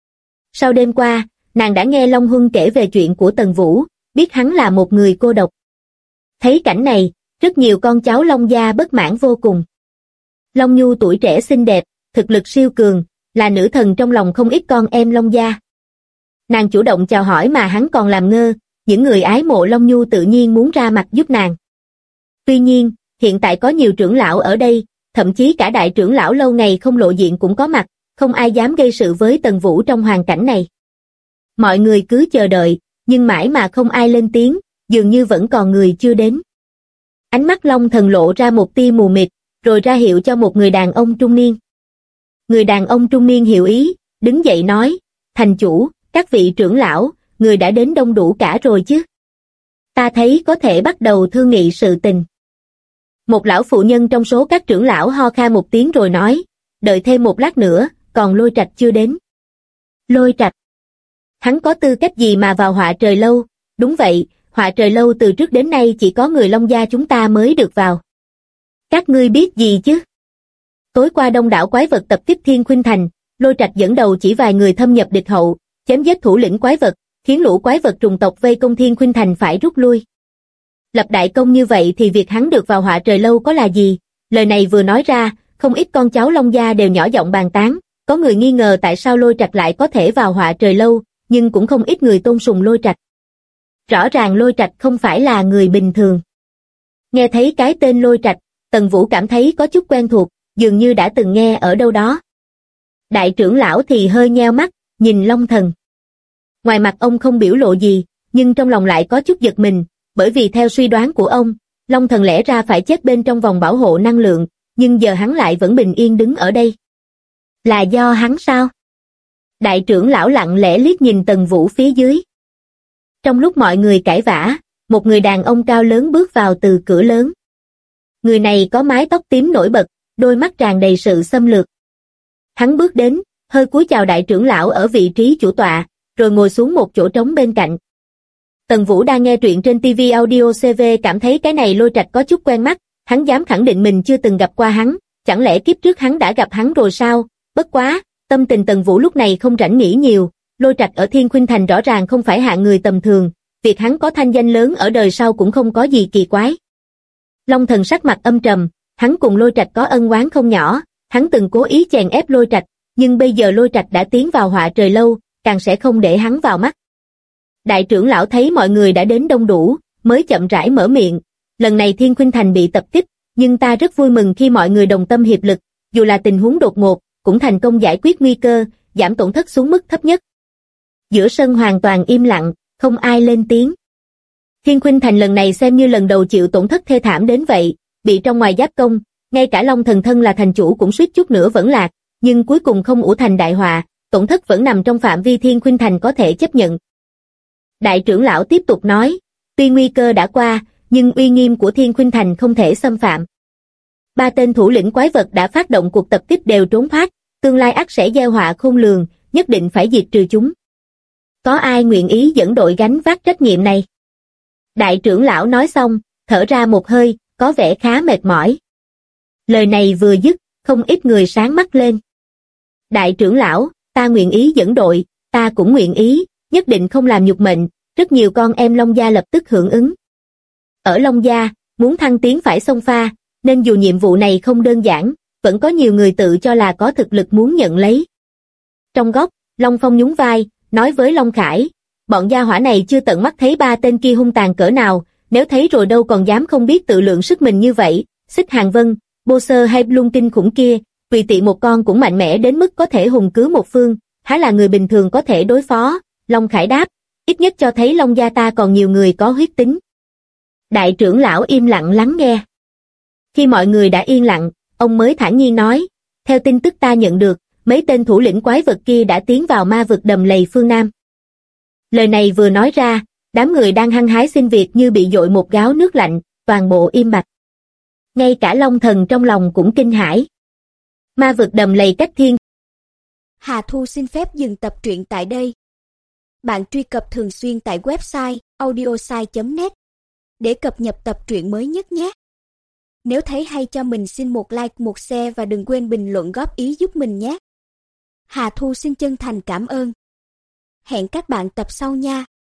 Sau đêm qua, nàng đã nghe Long Huân kể về chuyện của Tần Vũ, biết hắn là một người cô độc. Thấy cảnh này, rất nhiều con cháu Long Gia bất mãn vô cùng. Long Nhu tuổi trẻ xinh đẹp, thực lực siêu cường, là nữ thần trong lòng không ít con em Long Gia. Nàng chủ động chào hỏi mà hắn còn làm ngơ, những người ái mộ Long Nhu tự nhiên muốn ra mặt giúp nàng. Tuy nhiên, hiện tại có nhiều trưởng lão ở đây, thậm chí cả đại trưởng lão lâu ngày không lộ diện cũng có mặt, không ai dám gây sự với Tần Vũ trong hoàn cảnh này. Mọi người cứ chờ đợi, nhưng mãi mà không ai lên tiếng, dường như vẫn còn người chưa đến. Ánh mắt Long Thần lộ ra một tia mù mịt, rồi ra hiệu cho một người đàn ông trung niên. Người đàn ông trung niên hiểu ý, đứng dậy nói, thành chủ, các vị trưởng lão, người đã đến đông đủ cả rồi chứ. Ta thấy có thể bắt đầu thương nghị sự tình. Một lão phụ nhân trong số các trưởng lão ho khan một tiếng rồi nói, đợi thêm một lát nữa, còn Lôi Trạch chưa đến. Lôi Trạch? Hắn có tư cách gì mà vào Họa Trời Lâu? Đúng vậy, Họa Trời Lâu từ trước đến nay chỉ có người Long gia chúng ta mới được vào. Các ngươi biết gì chứ? Tối qua đông đảo quái vật tập kích Thiên Khuynh Thành, Lôi Trạch dẫn đầu chỉ vài người thâm nhập địch hậu, chém giết thủ lĩnh quái vật, khiến lũ quái vật trùng tộc vây công Thiên Khuynh Thành phải rút lui. Lập đại công như vậy thì việc hắn được vào Họa Trời Lâu có là gì? Lời này vừa nói ra, không ít con cháu Long gia đều nhỏ giọng bàn tán, có người nghi ngờ tại sao Lôi Trạch lại có thể vào Họa Trời Lâu, nhưng cũng không ít người tôn sùng Lôi Trạch. Rõ ràng Lôi Trạch không phải là người bình thường. Nghe thấy cái tên Lôi Trạch, Tần Vũ cảm thấy có chút quen thuộc, dường như đã từng nghe ở đâu đó. Đại trưởng lão thì hơi nheo mắt, nhìn Long Thần. Ngoài mặt ông không biểu lộ gì, nhưng trong lòng lại có chút giật mình, bởi vì theo suy đoán của ông, Long Thần lẽ ra phải chết bên trong vòng bảo hộ năng lượng, nhưng giờ hắn lại vẫn bình yên đứng ở đây. Là do hắn sao? Đại trưởng lão lặng lẽ liếc nhìn Tần Vũ phía dưới. Trong lúc mọi người cãi vã, một người đàn ông cao lớn bước vào từ cửa lớn. Người này có mái tóc tím nổi bật, đôi mắt tràn đầy sự xâm lược. Hắn bước đến, hơi cúi chào đại trưởng lão ở vị trí chủ tọa, rồi ngồi xuống một chỗ trống bên cạnh. Tần Vũ đang nghe truyện trên TV Audio CV cảm thấy cái này Lôi Trạch có chút quen mắt, hắn dám khẳng định mình chưa từng gặp qua hắn, chẳng lẽ kiếp trước hắn đã gặp hắn rồi sao? Bất quá, tâm tình Tần Vũ lúc này không rảnh nghĩ nhiều, Lôi Trạch ở Thiên Khuynh Thành rõ ràng không phải hạng người tầm thường, việc hắn có thanh danh lớn ở đời sau cũng không có gì kỳ quái. Long Thần sắc mặt âm trầm, hắn cùng Lôi Trạch có ân oán không nhỏ, hắn từng cố ý chèn ép Lôi Trạch, nhưng bây giờ Lôi Trạch đã tiến vào Họa Trời Lâu, càng sẽ không để hắn vào mắt. Đại trưởng lão thấy mọi người đã đến đông đủ, mới chậm rãi mở miệng, lần này Thiên Khuynh Thành bị tập kích, nhưng ta rất vui mừng khi mọi người đồng tâm hiệp lực, dù là tình huống đột ngột, cũng thành công giải quyết nguy cơ, giảm tổn thất xuống mức thấp nhất. Giữa sân hoàn toàn im lặng, không ai lên tiếng. Thiên Khuynh Thành lần này xem như lần đầu chịu tổn thất thê thảm đến vậy, bị trong ngoài giáp công, ngay cả Long Thần thân là thành chủ cũng suýt chút nữa vẫn lạc, nhưng cuối cùng không ủ thành đại họa, tổn thất vẫn nằm trong phạm vi Thiên Khuynh Thành có thể chấp nhận. Đại trưởng lão tiếp tục nói, tuy nguy cơ đã qua, nhưng uy nghiêm của Thiên Khuynh Thành không thể xâm phạm. 3 tên thủ lĩnh quái vật đã phát động cuộc tập kích đều trốn thoát, tương lai ắt sẽ gieo họa khôn lường, nhất định phải diệt trừ chúng. Có ai nguyện ý dẫn đội gánh vác trách nhiệm này? Đại trưởng lão nói xong, thở ra một hơi, có vẻ khá mệt mỏi. Lời này vừa dứt, không ít người sáng mắt lên. Đại trưởng lão, ta nguyện ý dẫn đội, ta cũng nguyện ý, nhất định không làm nhục mệnh, rất nhiều con em Long gia lập tức hưởng ứng. Ở Long gia, muốn thăng tiến phải xông pha, nên dù nhiệm vụ này không đơn giản, vẫn có nhiều người tự cho là có thực lực muốn nhận lấy. Trong góc, Long Phong nhún vai, nói với Long Khải, bọn gia hỏa này chưa tận mắt thấy 3 tên kia hung tàn cỡ nào, nếu thấy rồi đâu còn dám không biết tự lượng sức mình như vậy, Xích Hàng Vân, Bô Sơ hay Lung kinh khủng kia, tùy tiện một con cũng mạnh mẽ đến mức có thể hùng cứ một phương, há là người bình thường có thể đối phó. Long Khải đáp, ít nhất cho thấy Long gia ta còn nhiều người có huyết tính. Đại trưởng lão im lặng lắng nghe. Khi mọi người đã yên lặng, ông mới thản nhiên nói, theo tin tức ta nhận được, mấy tên thủ lĩnh quái vật kia đã tiến vào ma vực đầm lầy phương Nam. Lời này vừa nói ra, đám người đang hăng hái xin việc như bị dội một gáo nước lạnh, toàn bộ im bặt. Ngay cả Long Thần trong lòng cũng kinh hãi. Ma vực đầm lầy cách Thiên. Hà Thu xin phép dừng tập truyện tại đây. Bạn truy cập thường xuyên tại website audiosai.net để cập nhật tập truyện mới nhất nhé. Nếu thấy hay cho mình xin một like, một share và đừng quên bình luận góp ý giúp mình nhé. Hà Thu xin chân thành cảm ơn. Hẹn các bạn tập sau nha.